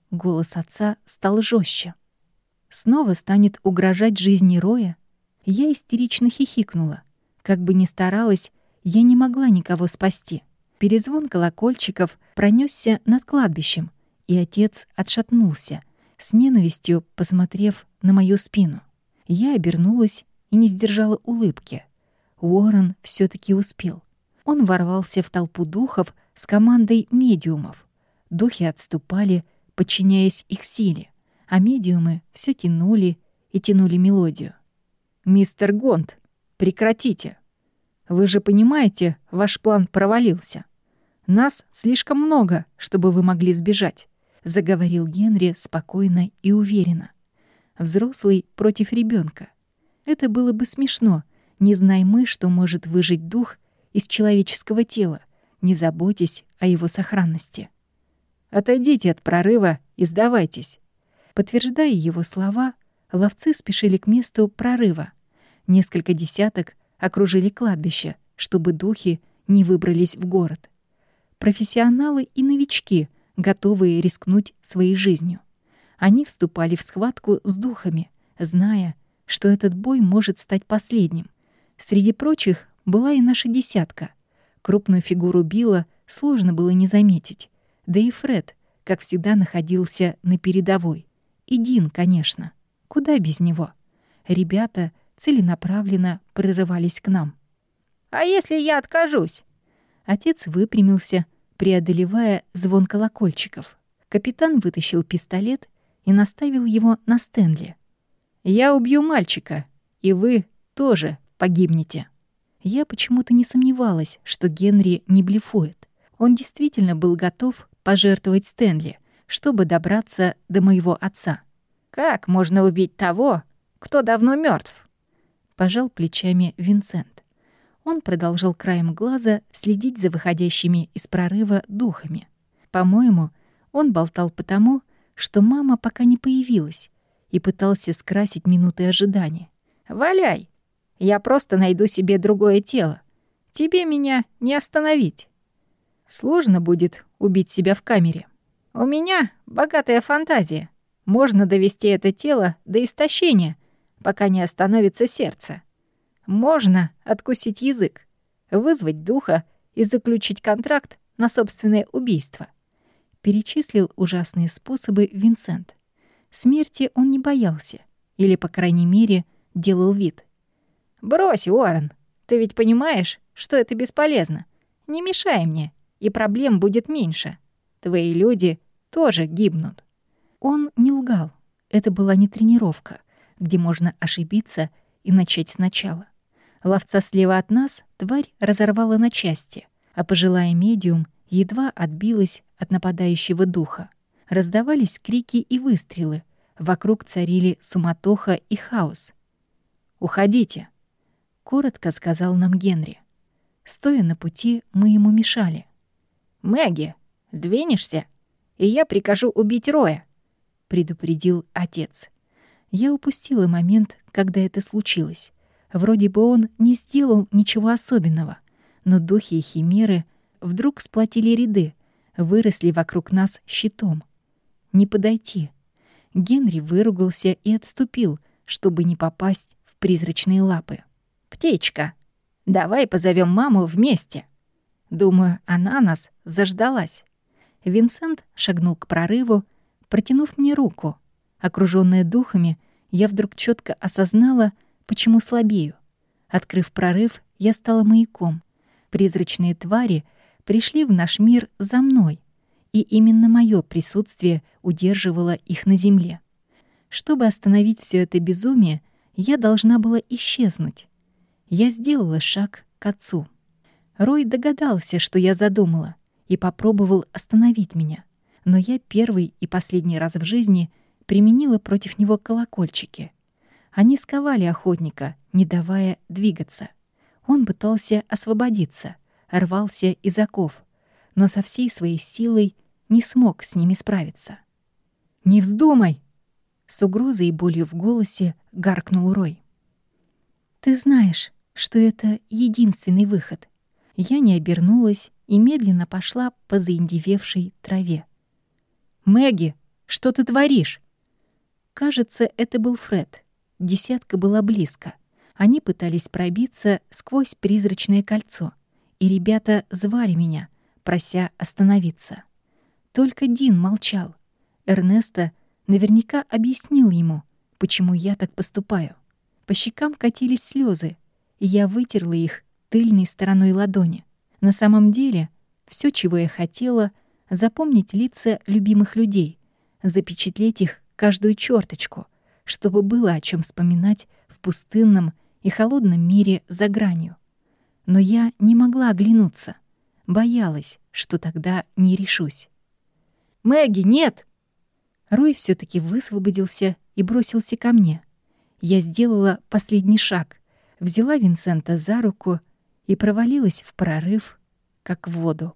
Голос отца стал жестче. Снова станет угрожать жизни Роя? Я истерично хихикнула. Как бы ни старалась, я не могла никого спасти. Перезвон колокольчиков пронесся над кладбищем, и отец отшатнулся, с ненавистью посмотрев на мою спину. Я обернулась и не сдержала улыбки. Уоррен все таки успел. Он ворвался в толпу духов с командой медиумов. Духи отступали, подчиняясь их силе, а медиумы все тянули и тянули мелодию. «Мистер Гонт, прекратите! Вы же понимаете, ваш план провалился. Нас слишком много, чтобы вы могли сбежать», — заговорил Генри спокойно и уверенно. Взрослый против ребенка. Это было бы смешно, не зная мы, что может выжить дух из человеческого тела, не заботясь о его сохранности. «Отойдите от прорыва и сдавайтесь». Подтверждая его слова, ловцы спешили к месту прорыва. Несколько десяток окружили кладбище, чтобы духи не выбрались в город. Профессионалы и новички, готовые рискнуть своей жизнью. Они вступали в схватку с духами, зная, что этот бой может стать последним. Среди прочих была и наша десятка. Крупную фигуру Билла сложно было не заметить. Да и Фред, как всегда, находился на передовой. И Дин, конечно. Куда без него? Ребята целенаправленно прорывались к нам. «А если я откажусь?» Отец выпрямился, преодолевая звон колокольчиков. Капитан вытащил пистолет и наставил его на Стэнли. «Я убью мальчика, и вы тоже погибнете». Я почему-то не сомневалась, что Генри не блефует. Он действительно был готов пожертвовать Стэнли, чтобы добраться до моего отца. «Как можно убить того, кто давно мертв? Пожал плечами Винсент. Он продолжал краем глаза следить за выходящими из прорыва духами. По-моему, он болтал потому, что мама пока не появилась, и пытался скрасить минуты ожидания. «Валяй! Я просто найду себе другое тело. Тебе меня не остановить». «Сложно будет убить себя в камере». «У меня богатая фантазия. Можно довести это тело до истощения, пока не остановится сердце. Можно откусить язык, вызвать духа и заключить контракт на собственное убийство». Перечислил ужасные способы Винсент. Смерти он не боялся, или, по крайней мере, делал вид. «Брось, Уоррен, ты ведь понимаешь, что это бесполезно. Не мешай мне, и проблем будет меньше. Твои люди тоже гибнут». Он не лгал. Это была не тренировка, где можно ошибиться и начать сначала. Ловца слева от нас тварь разорвала на части, а пожилая медиум едва отбилась от нападающего духа. Раздавались крики и выстрелы. Вокруг царили суматоха и хаос. «Уходите», — коротко сказал нам Генри. Стоя на пути, мы ему мешали. «Мэгги, двинешься, и я прикажу убить Роя», — предупредил отец. Я упустила момент, когда это случилось. Вроде бы он не сделал ничего особенного, но духи и химеры вдруг сплотили ряды, выросли вокруг нас щитом. Не подойти. Генри выругался и отступил, чтобы не попасть в призрачные лапы. «Птичка, давай позовем маму вместе». Думаю, она нас заждалась. Винсент шагнул к прорыву, протянув мне руку. Окружённая духами, я вдруг четко осознала, почему слабею. Открыв прорыв, я стала маяком. Призрачные твари пришли в наш мир за мной, и именно моё присутствие удерживало их на земле. Чтобы остановить всё это безумие, я должна была исчезнуть. Я сделала шаг к отцу. Рой догадался, что я задумала, и попробовал остановить меня. Но я первый и последний раз в жизни применила против него колокольчики. Они сковали охотника, не давая двигаться. Он пытался освободиться, рвался из оков, но со всей своей силой не смог с ними справиться. «Не вздумай!» С угрозой и болью в голосе гаркнул Рой. «Ты знаешь, что это единственный выход». Я не обернулась и медленно пошла по заиндевевшей траве. «Мэгги, Что ты творишь?» Кажется, это был Фред. Десятка была близко. Они пытались пробиться сквозь призрачное кольцо, и ребята звали меня, прося остановиться. Только Дин молчал. Эрнесто наверняка объяснил ему, почему я так поступаю. По щекам катились слезы, и я вытерла их тыльной стороной ладони. На самом деле, все, чего я хотела, запомнить лица любимых людей, запечатлеть их каждую черточку, чтобы было о чем вспоминать в пустынном и холодном мире за гранью. Но я не могла оглянуться, боялась, что тогда не решусь. «Мэгги, нет!» Рой все таки высвободился и бросился ко мне. Я сделала последний шаг, взяла Винсента за руку и провалилась в прорыв, как в воду.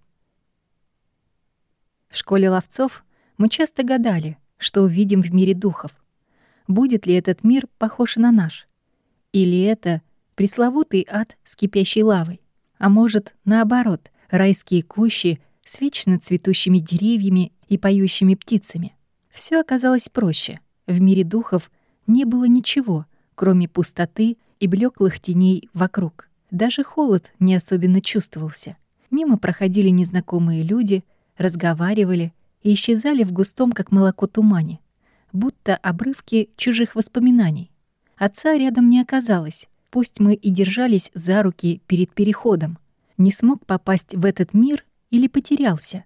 В школе ловцов мы часто гадали, что увидим в мире духов. Будет ли этот мир похож на наш? Или это пресловутый ад с кипящей лавой? А может, наоборот, райские кущи с вечно цветущими деревьями и поющими птицами? Все оказалось проще. В мире духов не было ничего, кроме пустоты и блеклых теней вокруг. Даже холод не особенно чувствовался. Мимо проходили незнакомые люди, разговаривали и исчезали в густом, как молоко, тумане, будто обрывки чужих воспоминаний. Отца рядом не оказалось, пусть мы и держались за руки перед переходом. Не смог попасть в этот мир или потерялся.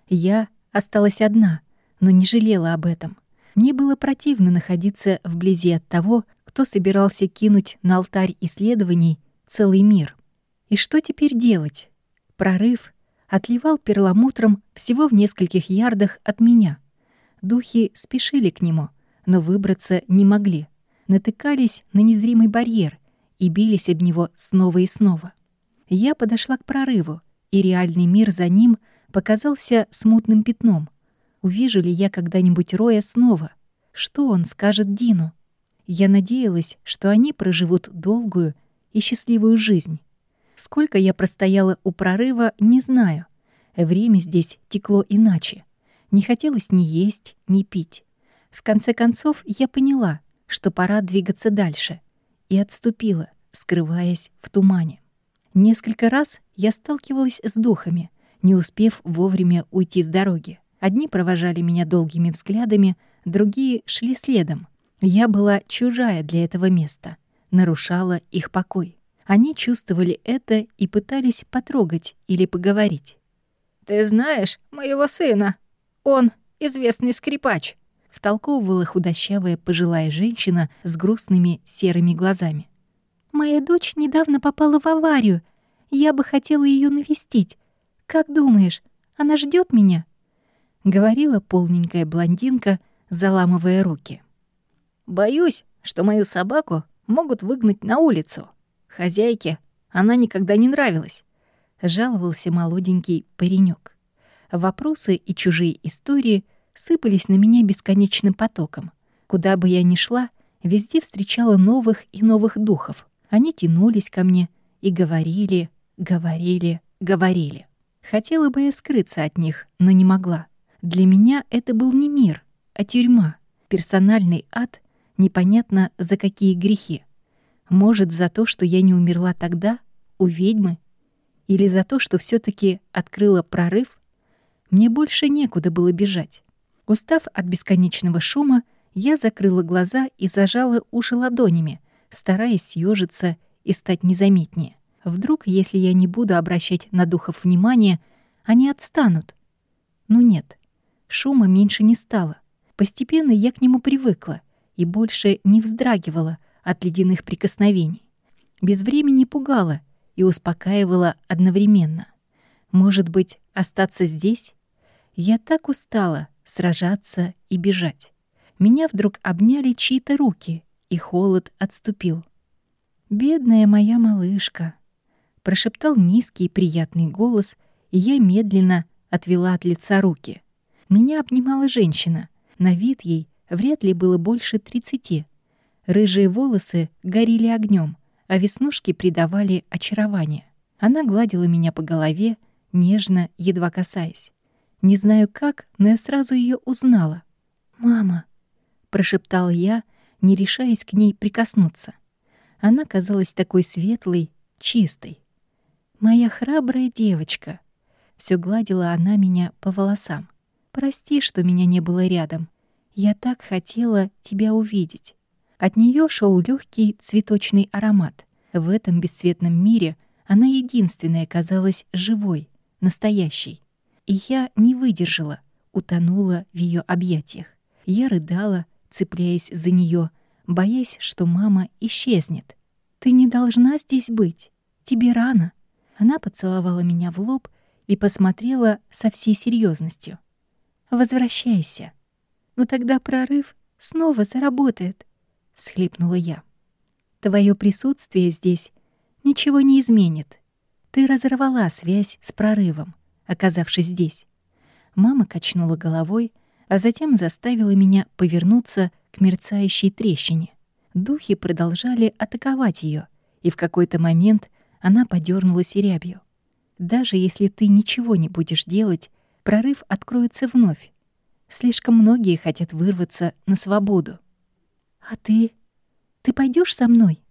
Я осталась одна, но не жалела об этом. Мне было противно находиться вблизи от того, кто собирался кинуть на алтарь исследований целый мир. И что теперь делать? Прорыв отливал перламутром всего в нескольких ярдах от меня. Духи спешили к нему, но выбраться не могли. Натыкались на незримый барьер и бились об него снова и снова. Я подошла к прорыву, и реальный мир за ним показался смутным пятном. Увижу ли я когда-нибудь Роя снова? Что он скажет Дину? Я надеялась, что они проживут долгую и счастливую жизнь. Сколько я простояла у прорыва, не знаю. Время здесь текло иначе. Не хотелось ни есть, ни пить. В конце концов, я поняла, что пора двигаться дальше, и отступила, скрываясь в тумане. Несколько раз я сталкивалась с духами, не успев вовремя уйти с дороги. Одни провожали меня долгими взглядами, другие шли следом. Я была чужая для этого места, нарушала их покой. Они чувствовали это и пытались потрогать или поговорить. «Ты знаешь моего сына? Он известный скрипач», — втолковывала худощавая пожилая женщина с грустными серыми глазами. «Моя дочь недавно попала в аварию. Я бы хотела ее навестить. Как думаешь, она ждет меня?» — говорила полненькая блондинка, заламывая руки. «Боюсь, что мою собаку могут выгнать на улицу. Хозяйке она никогда не нравилась», — жаловался молоденький паренек. Вопросы и чужие истории сыпались на меня бесконечным потоком. Куда бы я ни шла, везде встречала новых и новых духов. Они тянулись ко мне и говорили, говорили, говорили. Хотела бы я скрыться от них, но не могла. Для меня это был не мир, а тюрьма, персональный ад, непонятно за какие грехи. Может, за то, что я не умерла тогда, у ведьмы? Или за то, что все таки открыла прорыв? Мне больше некуда было бежать. Устав от бесконечного шума, я закрыла глаза и зажала уши ладонями, стараясь съежиться и стать незаметнее. Вдруг, если я не буду обращать на духов внимание, они отстанут. Но нет, шума меньше не стало. Постепенно я к нему привыкла и больше не вздрагивала от ледяных прикосновений. Без времени пугала и успокаивала одновременно. Может быть, остаться здесь? Я так устала сражаться и бежать. Меня вдруг обняли чьи-то руки, и холод отступил. «Бедная моя малышка», — прошептал низкий приятный голос, и я медленно отвела от лица руки. Меня обнимала женщина. На вид ей вряд ли было больше тридцати. Рыжие волосы горели огнем, а веснушки придавали очарование. Она гладила меня по голове, нежно, едва касаясь. Не знаю как, но я сразу ее узнала. «Мама», — прошептала я, не решаясь к ней прикоснуться. Она казалась такой светлой, чистой. «Моя храбрая девочка». Всё гладила она меня по волосам. «Прости, что меня не было рядом. Я так хотела тебя увидеть». От неё шёл лёгкий цветочный аромат. В этом бесцветном мире она единственная казалась живой, настоящей. И я не выдержала, утонула в её объятиях. Я рыдала, цепляясь за неё, боясь, что мама исчезнет. «Ты не должна здесь быть. Тебе рано». Она поцеловала меня в лоб и посмотрела со всей серьёзностью. «Возвращайся. Но тогда прорыв снова заработает», — всхлипнула я. «Твоё присутствие здесь ничего не изменит. Ты разорвала связь с прорывом, оказавшись здесь». Мама качнула головой, а затем заставила меня повернуться к мерцающей трещине. Духи продолжали атаковать её, и в какой-то момент она подёрнулась рябью. «Даже если ты ничего не будешь делать, прорыв откроется вновь. Слишком многие хотят вырваться на свободу». «А ты? Ты пойдёшь со мной?»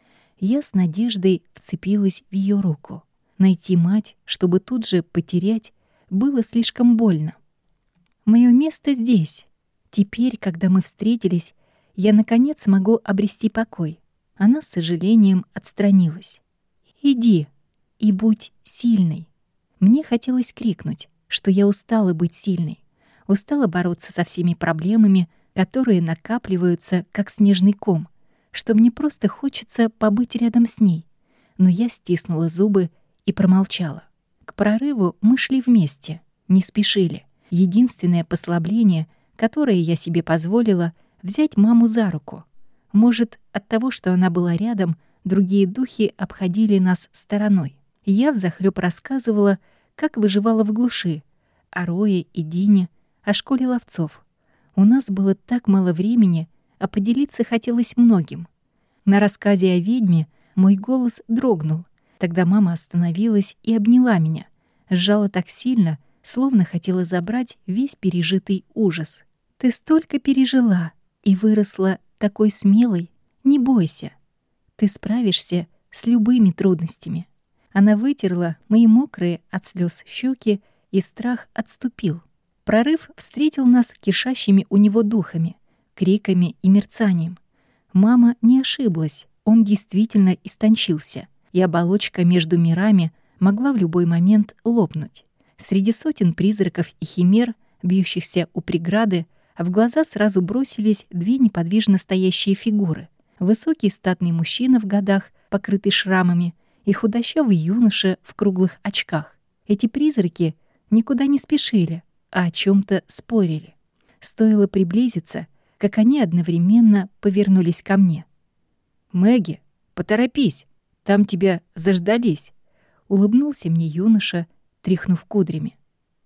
Я с надеждой вцепилась в её руку. Найти мать, чтобы тут же потерять, было слишком больно. «Моё место здесь. Теперь, когда мы встретились, я, наконец, смогу обрести покой». Она с сожалением отстранилась. «Иди и будь сильной». Мне хотелось крикнуть, что я устала быть сильной, устала бороться со всеми проблемами, которые накапливаются, как снежный ком, что мне просто хочется побыть рядом с ней. Но я стиснула зубы и промолчала. К прорыву мы шли вместе, не спешили. Единственное послабление, которое я себе позволила, взять маму за руку. Может, от того, что она была рядом, другие духи обходили нас стороной. Я взахлёб рассказывала, как выживала в глуши, о Рое и Дине, о школе ловцов. У нас было так мало времени, а поделиться хотелось многим. На рассказе о ведьме мой голос дрогнул. Тогда мама остановилась и обняла меня, сжала так сильно, словно хотела забрать весь пережитый ужас. «Ты столько пережила и выросла такой смелой. Не бойся. Ты справишься с любыми трудностями». Она вытерла мои мокрые от слез щеки, и страх отступил. Прорыв встретил нас кишащими у него духами, криками и мерцанием. Мама не ошиблась, он действительно истончился, и оболочка между мирами могла в любой момент лопнуть. Среди сотен призраков и химер, бьющихся у преграды, в глаза сразу бросились две неподвижно стоящие фигуры. Высокий статный мужчина в годах, покрытый шрамами, и худощавый юноша в круглых очках. Эти призраки никуда не спешили, а о чём-то спорили. Стоило приблизиться, как они одновременно повернулись ко мне. «Мэгги, поторопись, там тебя заждались», — улыбнулся мне юноша, тряхнув кудрями.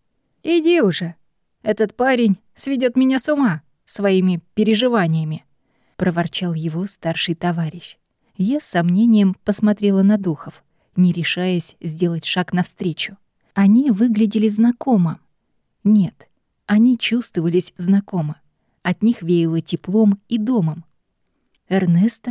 «Иди уже, этот парень сведёт меня с ума своими переживаниями», — проворчал его старший товарищ. Я с сомнением посмотрела на духов, не решаясь сделать шаг навстречу. Они выглядели знакомо. Нет, они чувствовались знакомо. От них веяло теплом и домом. «Эрнесто?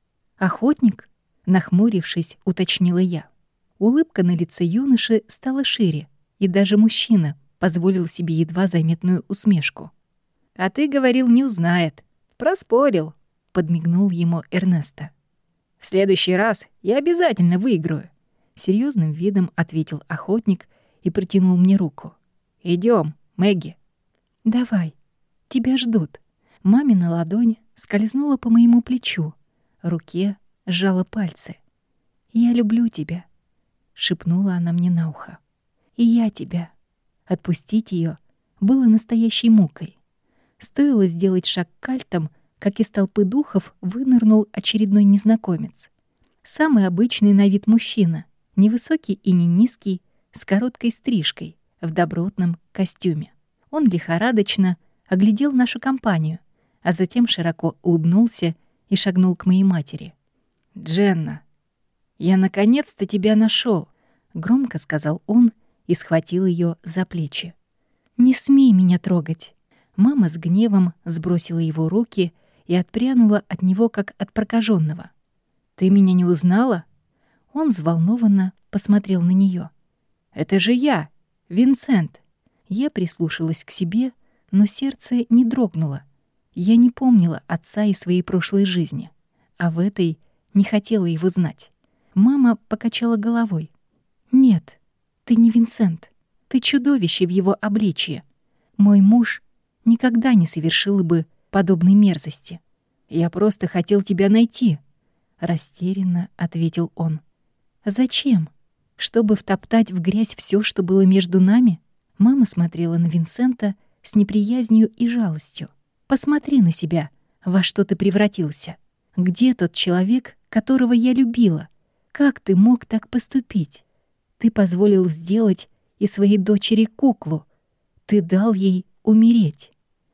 Охотник?» — нахмурившись, уточнила я. Улыбка на лице юноши стала шире, и даже мужчина позволил себе едва заметную усмешку. «А ты говорил, не узнает. Проспорил», — подмигнул ему Эрнесто. «В следующий раз я обязательно выиграю», — серьёзным видом ответил охотник и протянул мне руку. «Идём, Мэгги». «Давай, тебя ждут». Мамина ладонь скользнула по моему плечу, руке сжала пальцы. «Я люблю тебя», — шепнула она мне на ухо. «И я тебя». Отпустить её было настоящей мукой. Стоило сделать шаг к кальтам, как из толпы духов вынырнул очередной незнакомец. Самый обычный на вид мужчина, невысокий и не низкий, с короткой стрижкой, в добротном костюме. Он лихорадочно оглядел нашу компанию, а затем широко улыбнулся и шагнул к моей матери. «Дженна, я наконец-то тебя нашёл», — громко сказал он и схватил её за плечи. «Не смей меня трогать». Мама с гневом сбросила его руки и отпрянула от него, как от прокаженного. «Ты меня не узнала?» Он взволнованно посмотрел на нее. «Это же я, Винсент!» Я прислушалась к себе, но сердце не дрогнуло. Я не помнила отца и своей прошлой жизни, а в этой не хотела его знать. Мама покачала головой. «Нет, ты не Винсент. Ты чудовище в его обличье. Мой муж никогда не совершил бы подобной мерзости. Я просто хотел тебя найти», — растерянно ответил он. «Зачем? Чтобы втоптать в грязь все, что было между нами?» Мама смотрела на Винсента с неприязнью и жалостью. «Посмотри на себя, во что ты превратился. Где тот человек, которого я любила? Как ты мог так поступить? Ты позволил сделать из своей дочери куклу. Ты дал ей умереть.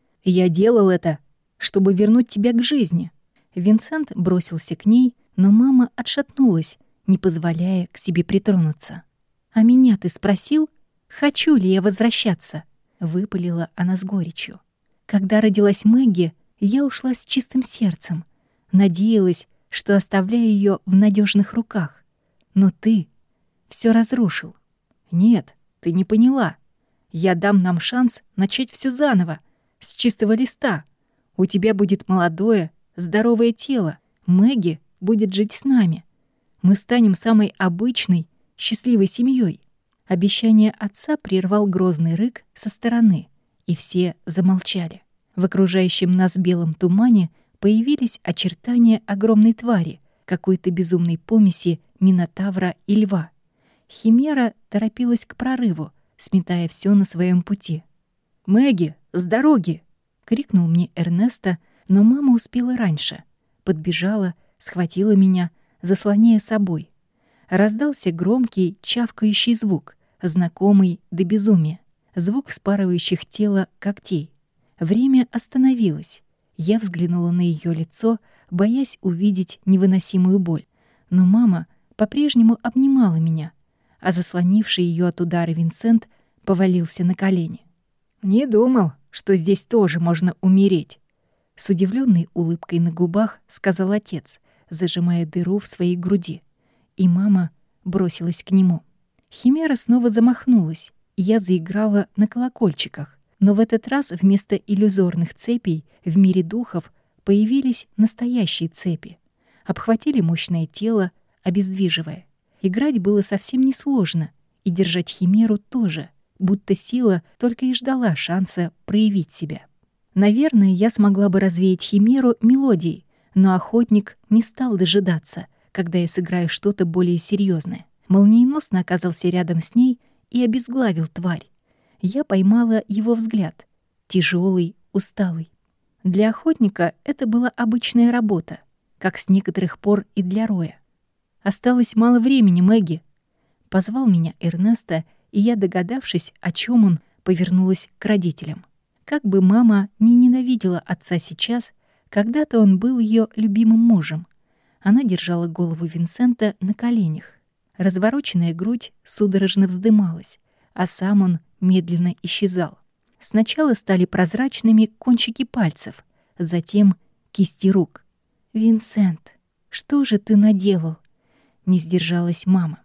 Я делал это, чтобы вернуть тебя к жизни». Винсент бросился к ней, но мама отшатнулась, не позволяя к себе притронуться. «А меня ты спросил, хочу ли я возвращаться?» — выпалила она с горечью. «Когда родилась Мэгги, я ушла с чистым сердцем. Надеялась, что оставляю ее в надежных руках. Но ты все разрушил». «Нет, ты не поняла. Я дам нам шанс начать все заново, с чистого листа. У тебя будет молодое, здоровое тело. Мэгги будет жить с нами. Мы станем самой обычной, счастливой семьей». Обещание отца прервал грозный рык со стороны, и все замолчали. В окружающем нас белом тумане появились очертания огромной твари, какой-то безумной помеси минотавра и льва. Химера торопилась к прорыву, сметая все на своем пути. «Мэгги, с дороги!» — крикнул мне Эрнесто, но мама успела раньше. Подбежала, схватила меня, заслоняя собой. Раздался громкий, чавкающий звук, знакомый до безумия. Звук вспарывающих тело когтей. Время остановилось. Я взглянула на ее лицо, боясь увидеть невыносимую боль. Но мама по-прежнему обнимала меня, а заслонивший ее от удара Винсент повалился на колени. «Не думал, что здесь тоже можно умереть», — с удивленной улыбкой на губах сказал отец, зажимая дыру в своей груди. И мама бросилась к нему. Химера снова замахнулась, и я заиграла на колокольчиках. Но в этот раз вместо иллюзорных цепей в мире духов появились настоящие цепи. Обхватили мощное тело, обездвиживая. Играть было совсем несложно, и держать химеру тоже, будто сила только и ждала шанса проявить себя. Наверное, я смогла бы развеять химеру мелодией, но охотник не стал дожидаться, когда я сыграю что-то более серьезное. Молниеносно оказался рядом с ней и обезглавил тварь. Я поймала его взгляд, тяжелый, усталый. Для охотника это была обычная работа, как с некоторых пор и для Роя. «Осталось мало времени, Мэгги», — позвал меня Эрнесто, и я, догадавшись, о чем он, повернулась к родителям. Как бы мама ни ненавидела отца сейчас, когда-то он был ее любимым мужем. Она держала голову Винсента на коленях. Развороченная грудь судорожно вздымалась, а сам он медленно исчезал. Сначала стали прозрачными кончики пальцев, затем кисти рук. «Винсент, что же ты наделал?» — не сдержалась мама.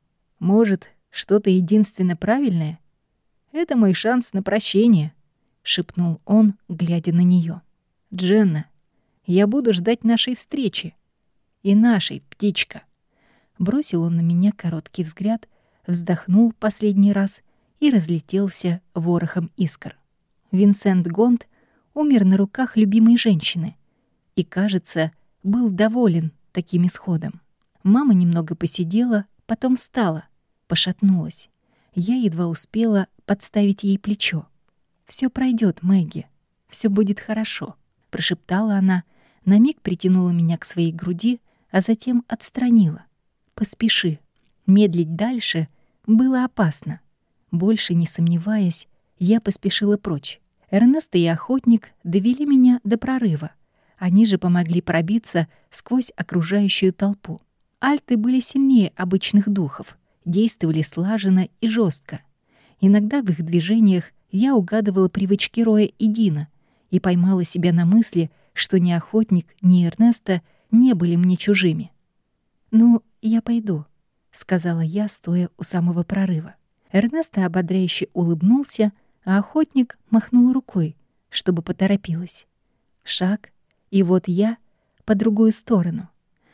«Может, что-то единственно правильное? Это мой шанс на прощение», — шепнул он, глядя на нее. «Дженна, я буду ждать нашей встречи. И нашей, птичка». Бросил он на меня короткий взгляд, вздохнул последний раз и разлетелся ворохом искр. Винсент Гонт умер на руках любимой женщины и, кажется, был доволен таким исходом. Мама немного посидела, потом встала, пошатнулась. Я едва успела подставить ей плечо. «Всё пройдёт, Мэгги, всё будет хорошо», — прошептала она, на миг притянула меня к своей груди, а затем отстранила. «Поспеши». Медлить дальше было опасно. Больше не сомневаясь, я поспешила прочь. Эрнесто и охотник довели меня до прорыва. Они же помогли пробиться сквозь окружающую толпу. Альты были сильнее обычных духов, действовали слаженно и жестко. Иногда в их движениях я угадывала привычки Роя и Дина и поймала себя на мысли, что ни охотник, ни Эрнеста не были мне чужими. «Ну, я пойду», — сказала я, стоя у самого прорыва. Эрнесто ободряюще улыбнулся, а охотник махнул рукой, чтобы поторопилась. Шаг, и вот я по другую сторону.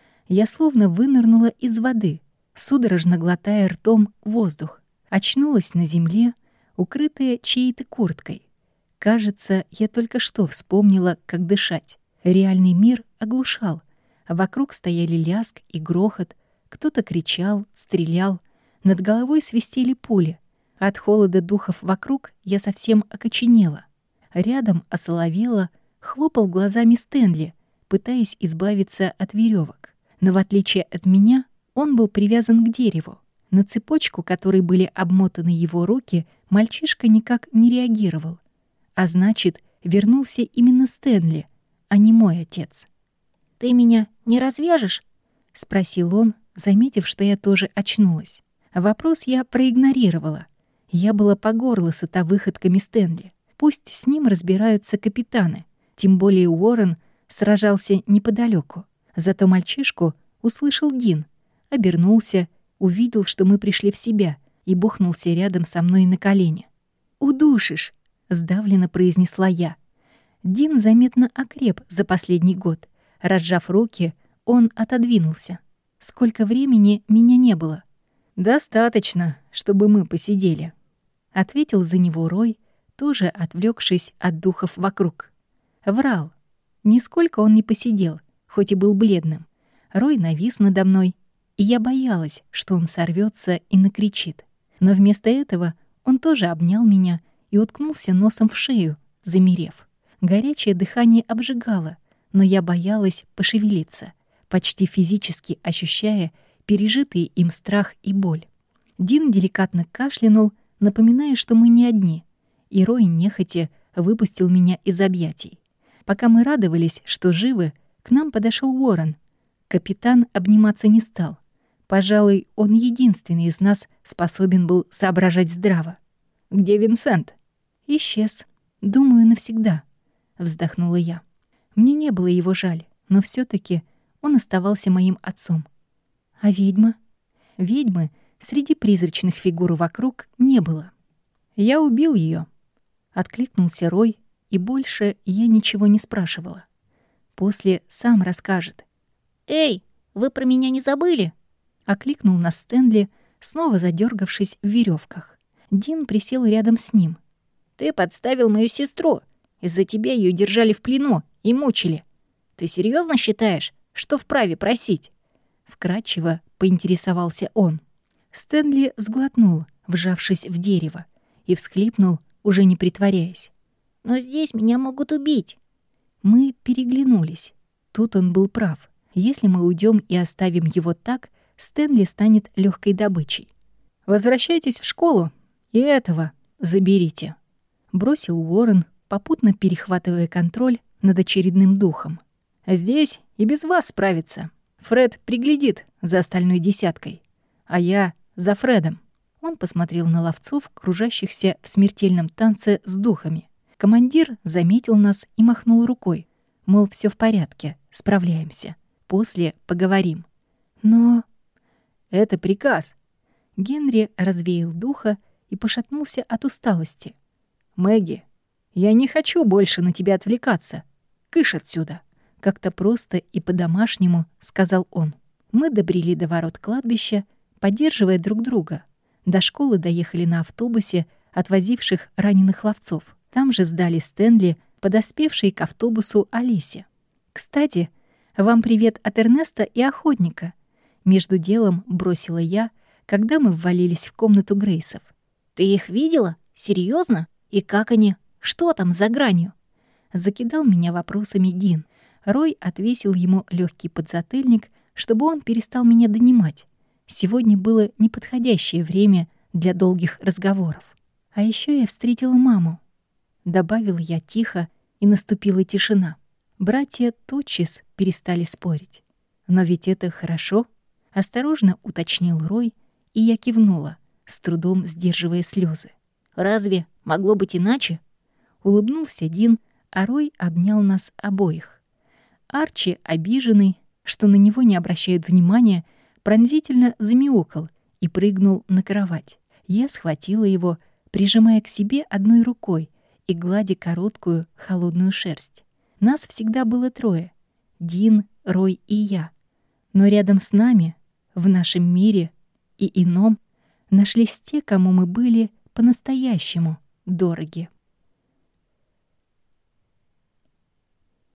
Я словно вынырнула из воды, судорожно глотая ртом воздух. Очнулась на земле, укрытая чьей-то курткой. Кажется, я только что вспомнила, как дышать. Реальный мир оглушал, а вокруг стояли лязг и грохот. Кто-то кричал, стрелял, над головой свистели пули. От холода духов вокруг я совсем окоченела. Рядом осоловела, хлопал глазами Стэнли, пытаясь избавиться от веревок. Но в отличие от меня, он был привязан к дереву. На цепочку, которой были обмотаны его руки, мальчишка никак не реагировал. А значит, вернулся именно Стэнли, а не мой отец. «Ты меня не развяжешь?» — спросил он, заметив, что я тоже очнулась. Вопрос я проигнорировала. Я была по горло сыта выходками Стэнли. Пусть с ним разбираются капитаны. Тем более Уоррен сражался неподалеку. Зато мальчишку услышал Дин, обернулся, увидел, что мы пришли в себя, и бухнулся рядом со мной на колени. «Удушишь», — сдавленно произнесла я. Дин заметно окреп за последний год. Разжав руки, он отодвинулся. Сколько времени меня не было? «Достаточно, чтобы мы посидели», — ответил за него Рой, тоже отвлекшись от духов вокруг. Врал. Нисколько он не посидел, хоть и был бледным. Рой навис надо мной, и я боялась, что он сорвется и накричит. Но вместо этого он тоже обнял меня и уткнулся носом в шею, замерев. Горячее дыхание обжигало, но я боялась пошевелиться, почти физически ощущая пережитые им страх и боль. Дин деликатно кашлянул, напоминая, что мы не одни, и Рой нехотя выпустил меня из объятий. Пока мы радовались, что живы, к нам подошел Уоррен. Капитан обниматься не стал. Пожалуй, он единственный из нас способен был соображать здраво. «Где Винсент?» «Исчез. Думаю, навсегда», — вздохнула я. Мне не было его жаль, но все таки он оставался моим отцом. А ведьма? Ведьмы среди призрачных фигур вокруг не было. «Я убил ее, откликнулся Рой, и больше я ничего не спрашивала. После сам расскажет. «Эй, вы про меня не забыли?» — окликнул нас Стэнли, снова задергавшись в веревках. Дин присел рядом с ним. «Ты подставил мою сестру. Из-за тебя ее держали в плену и мучили. Ты серьезно считаешь, что вправе просить?» Вкратчиво поинтересовался он. Стэнли сглотнул, вжавшись в дерево, и всхлипнул, уже не притворяясь. «Но здесь меня могут убить». Мы переглянулись. Тут он был прав. Если мы уйдем и оставим его так, Стэнли станет легкой добычей. «Возвращайтесь в школу и этого заберите», — бросил Уоррен, попутно перехватывая контроль над очередным духом. «Здесь и без вас справится. Фред приглядит за остальной десяткой, а я за Фредом». Он посмотрел на ловцов, кружащихся в смертельном танце с духами. Командир заметил нас и махнул рукой, мол, все в порядке, справляемся. После поговорим. Но это приказ. Генри развеял духа и пошатнулся от усталости. «Мэгги, я не хочу больше на тебя отвлекаться. Кыш отсюда!» Как-то просто и по-домашнему сказал он. Мы добрели до ворот кладбища, поддерживая друг друга. До школы доехали на автобусе, отвозивших раненых ловцов. Там же сдали Стэнли, подоспевший к автобусу Алисе. «Кстати, вам привет от Эрнеста и охотника», — между делом бросила я, когда мы ввалились в комнату Грейсов. «Ты их видела? Серьезно? И как они? Что там за гранью?» Закидал меня вопросами Дин. Рой отвесил ему легкий подзатыльник, чтобы он перестал меня донимать. Сегодня было неподходящее время для долгих разговоров. А еще я встретила маму. Добавил я тихо, и наступила тишина. Братья тотчас перестали спорить. «Но ведь это хорошо», — осторожно уточнил Рой, и я кивнула, с трудом сдерживая слезы. Разве могло быть иначе? Улыбнулся Дин, а Рой обнял нас обоих. Арчи, обиженный, что на него не обращают внимания, пронзительно замяукал и прыгнул на кровать. Я схватила его, прижимая к себе одной рукой и гладя короткую холодную шерсть. Нас всегда было трое — Дин, Рой и я. Но рядом с нами, в нашем мире и ином, нашлись те, кому мы были по-настоящему дороги.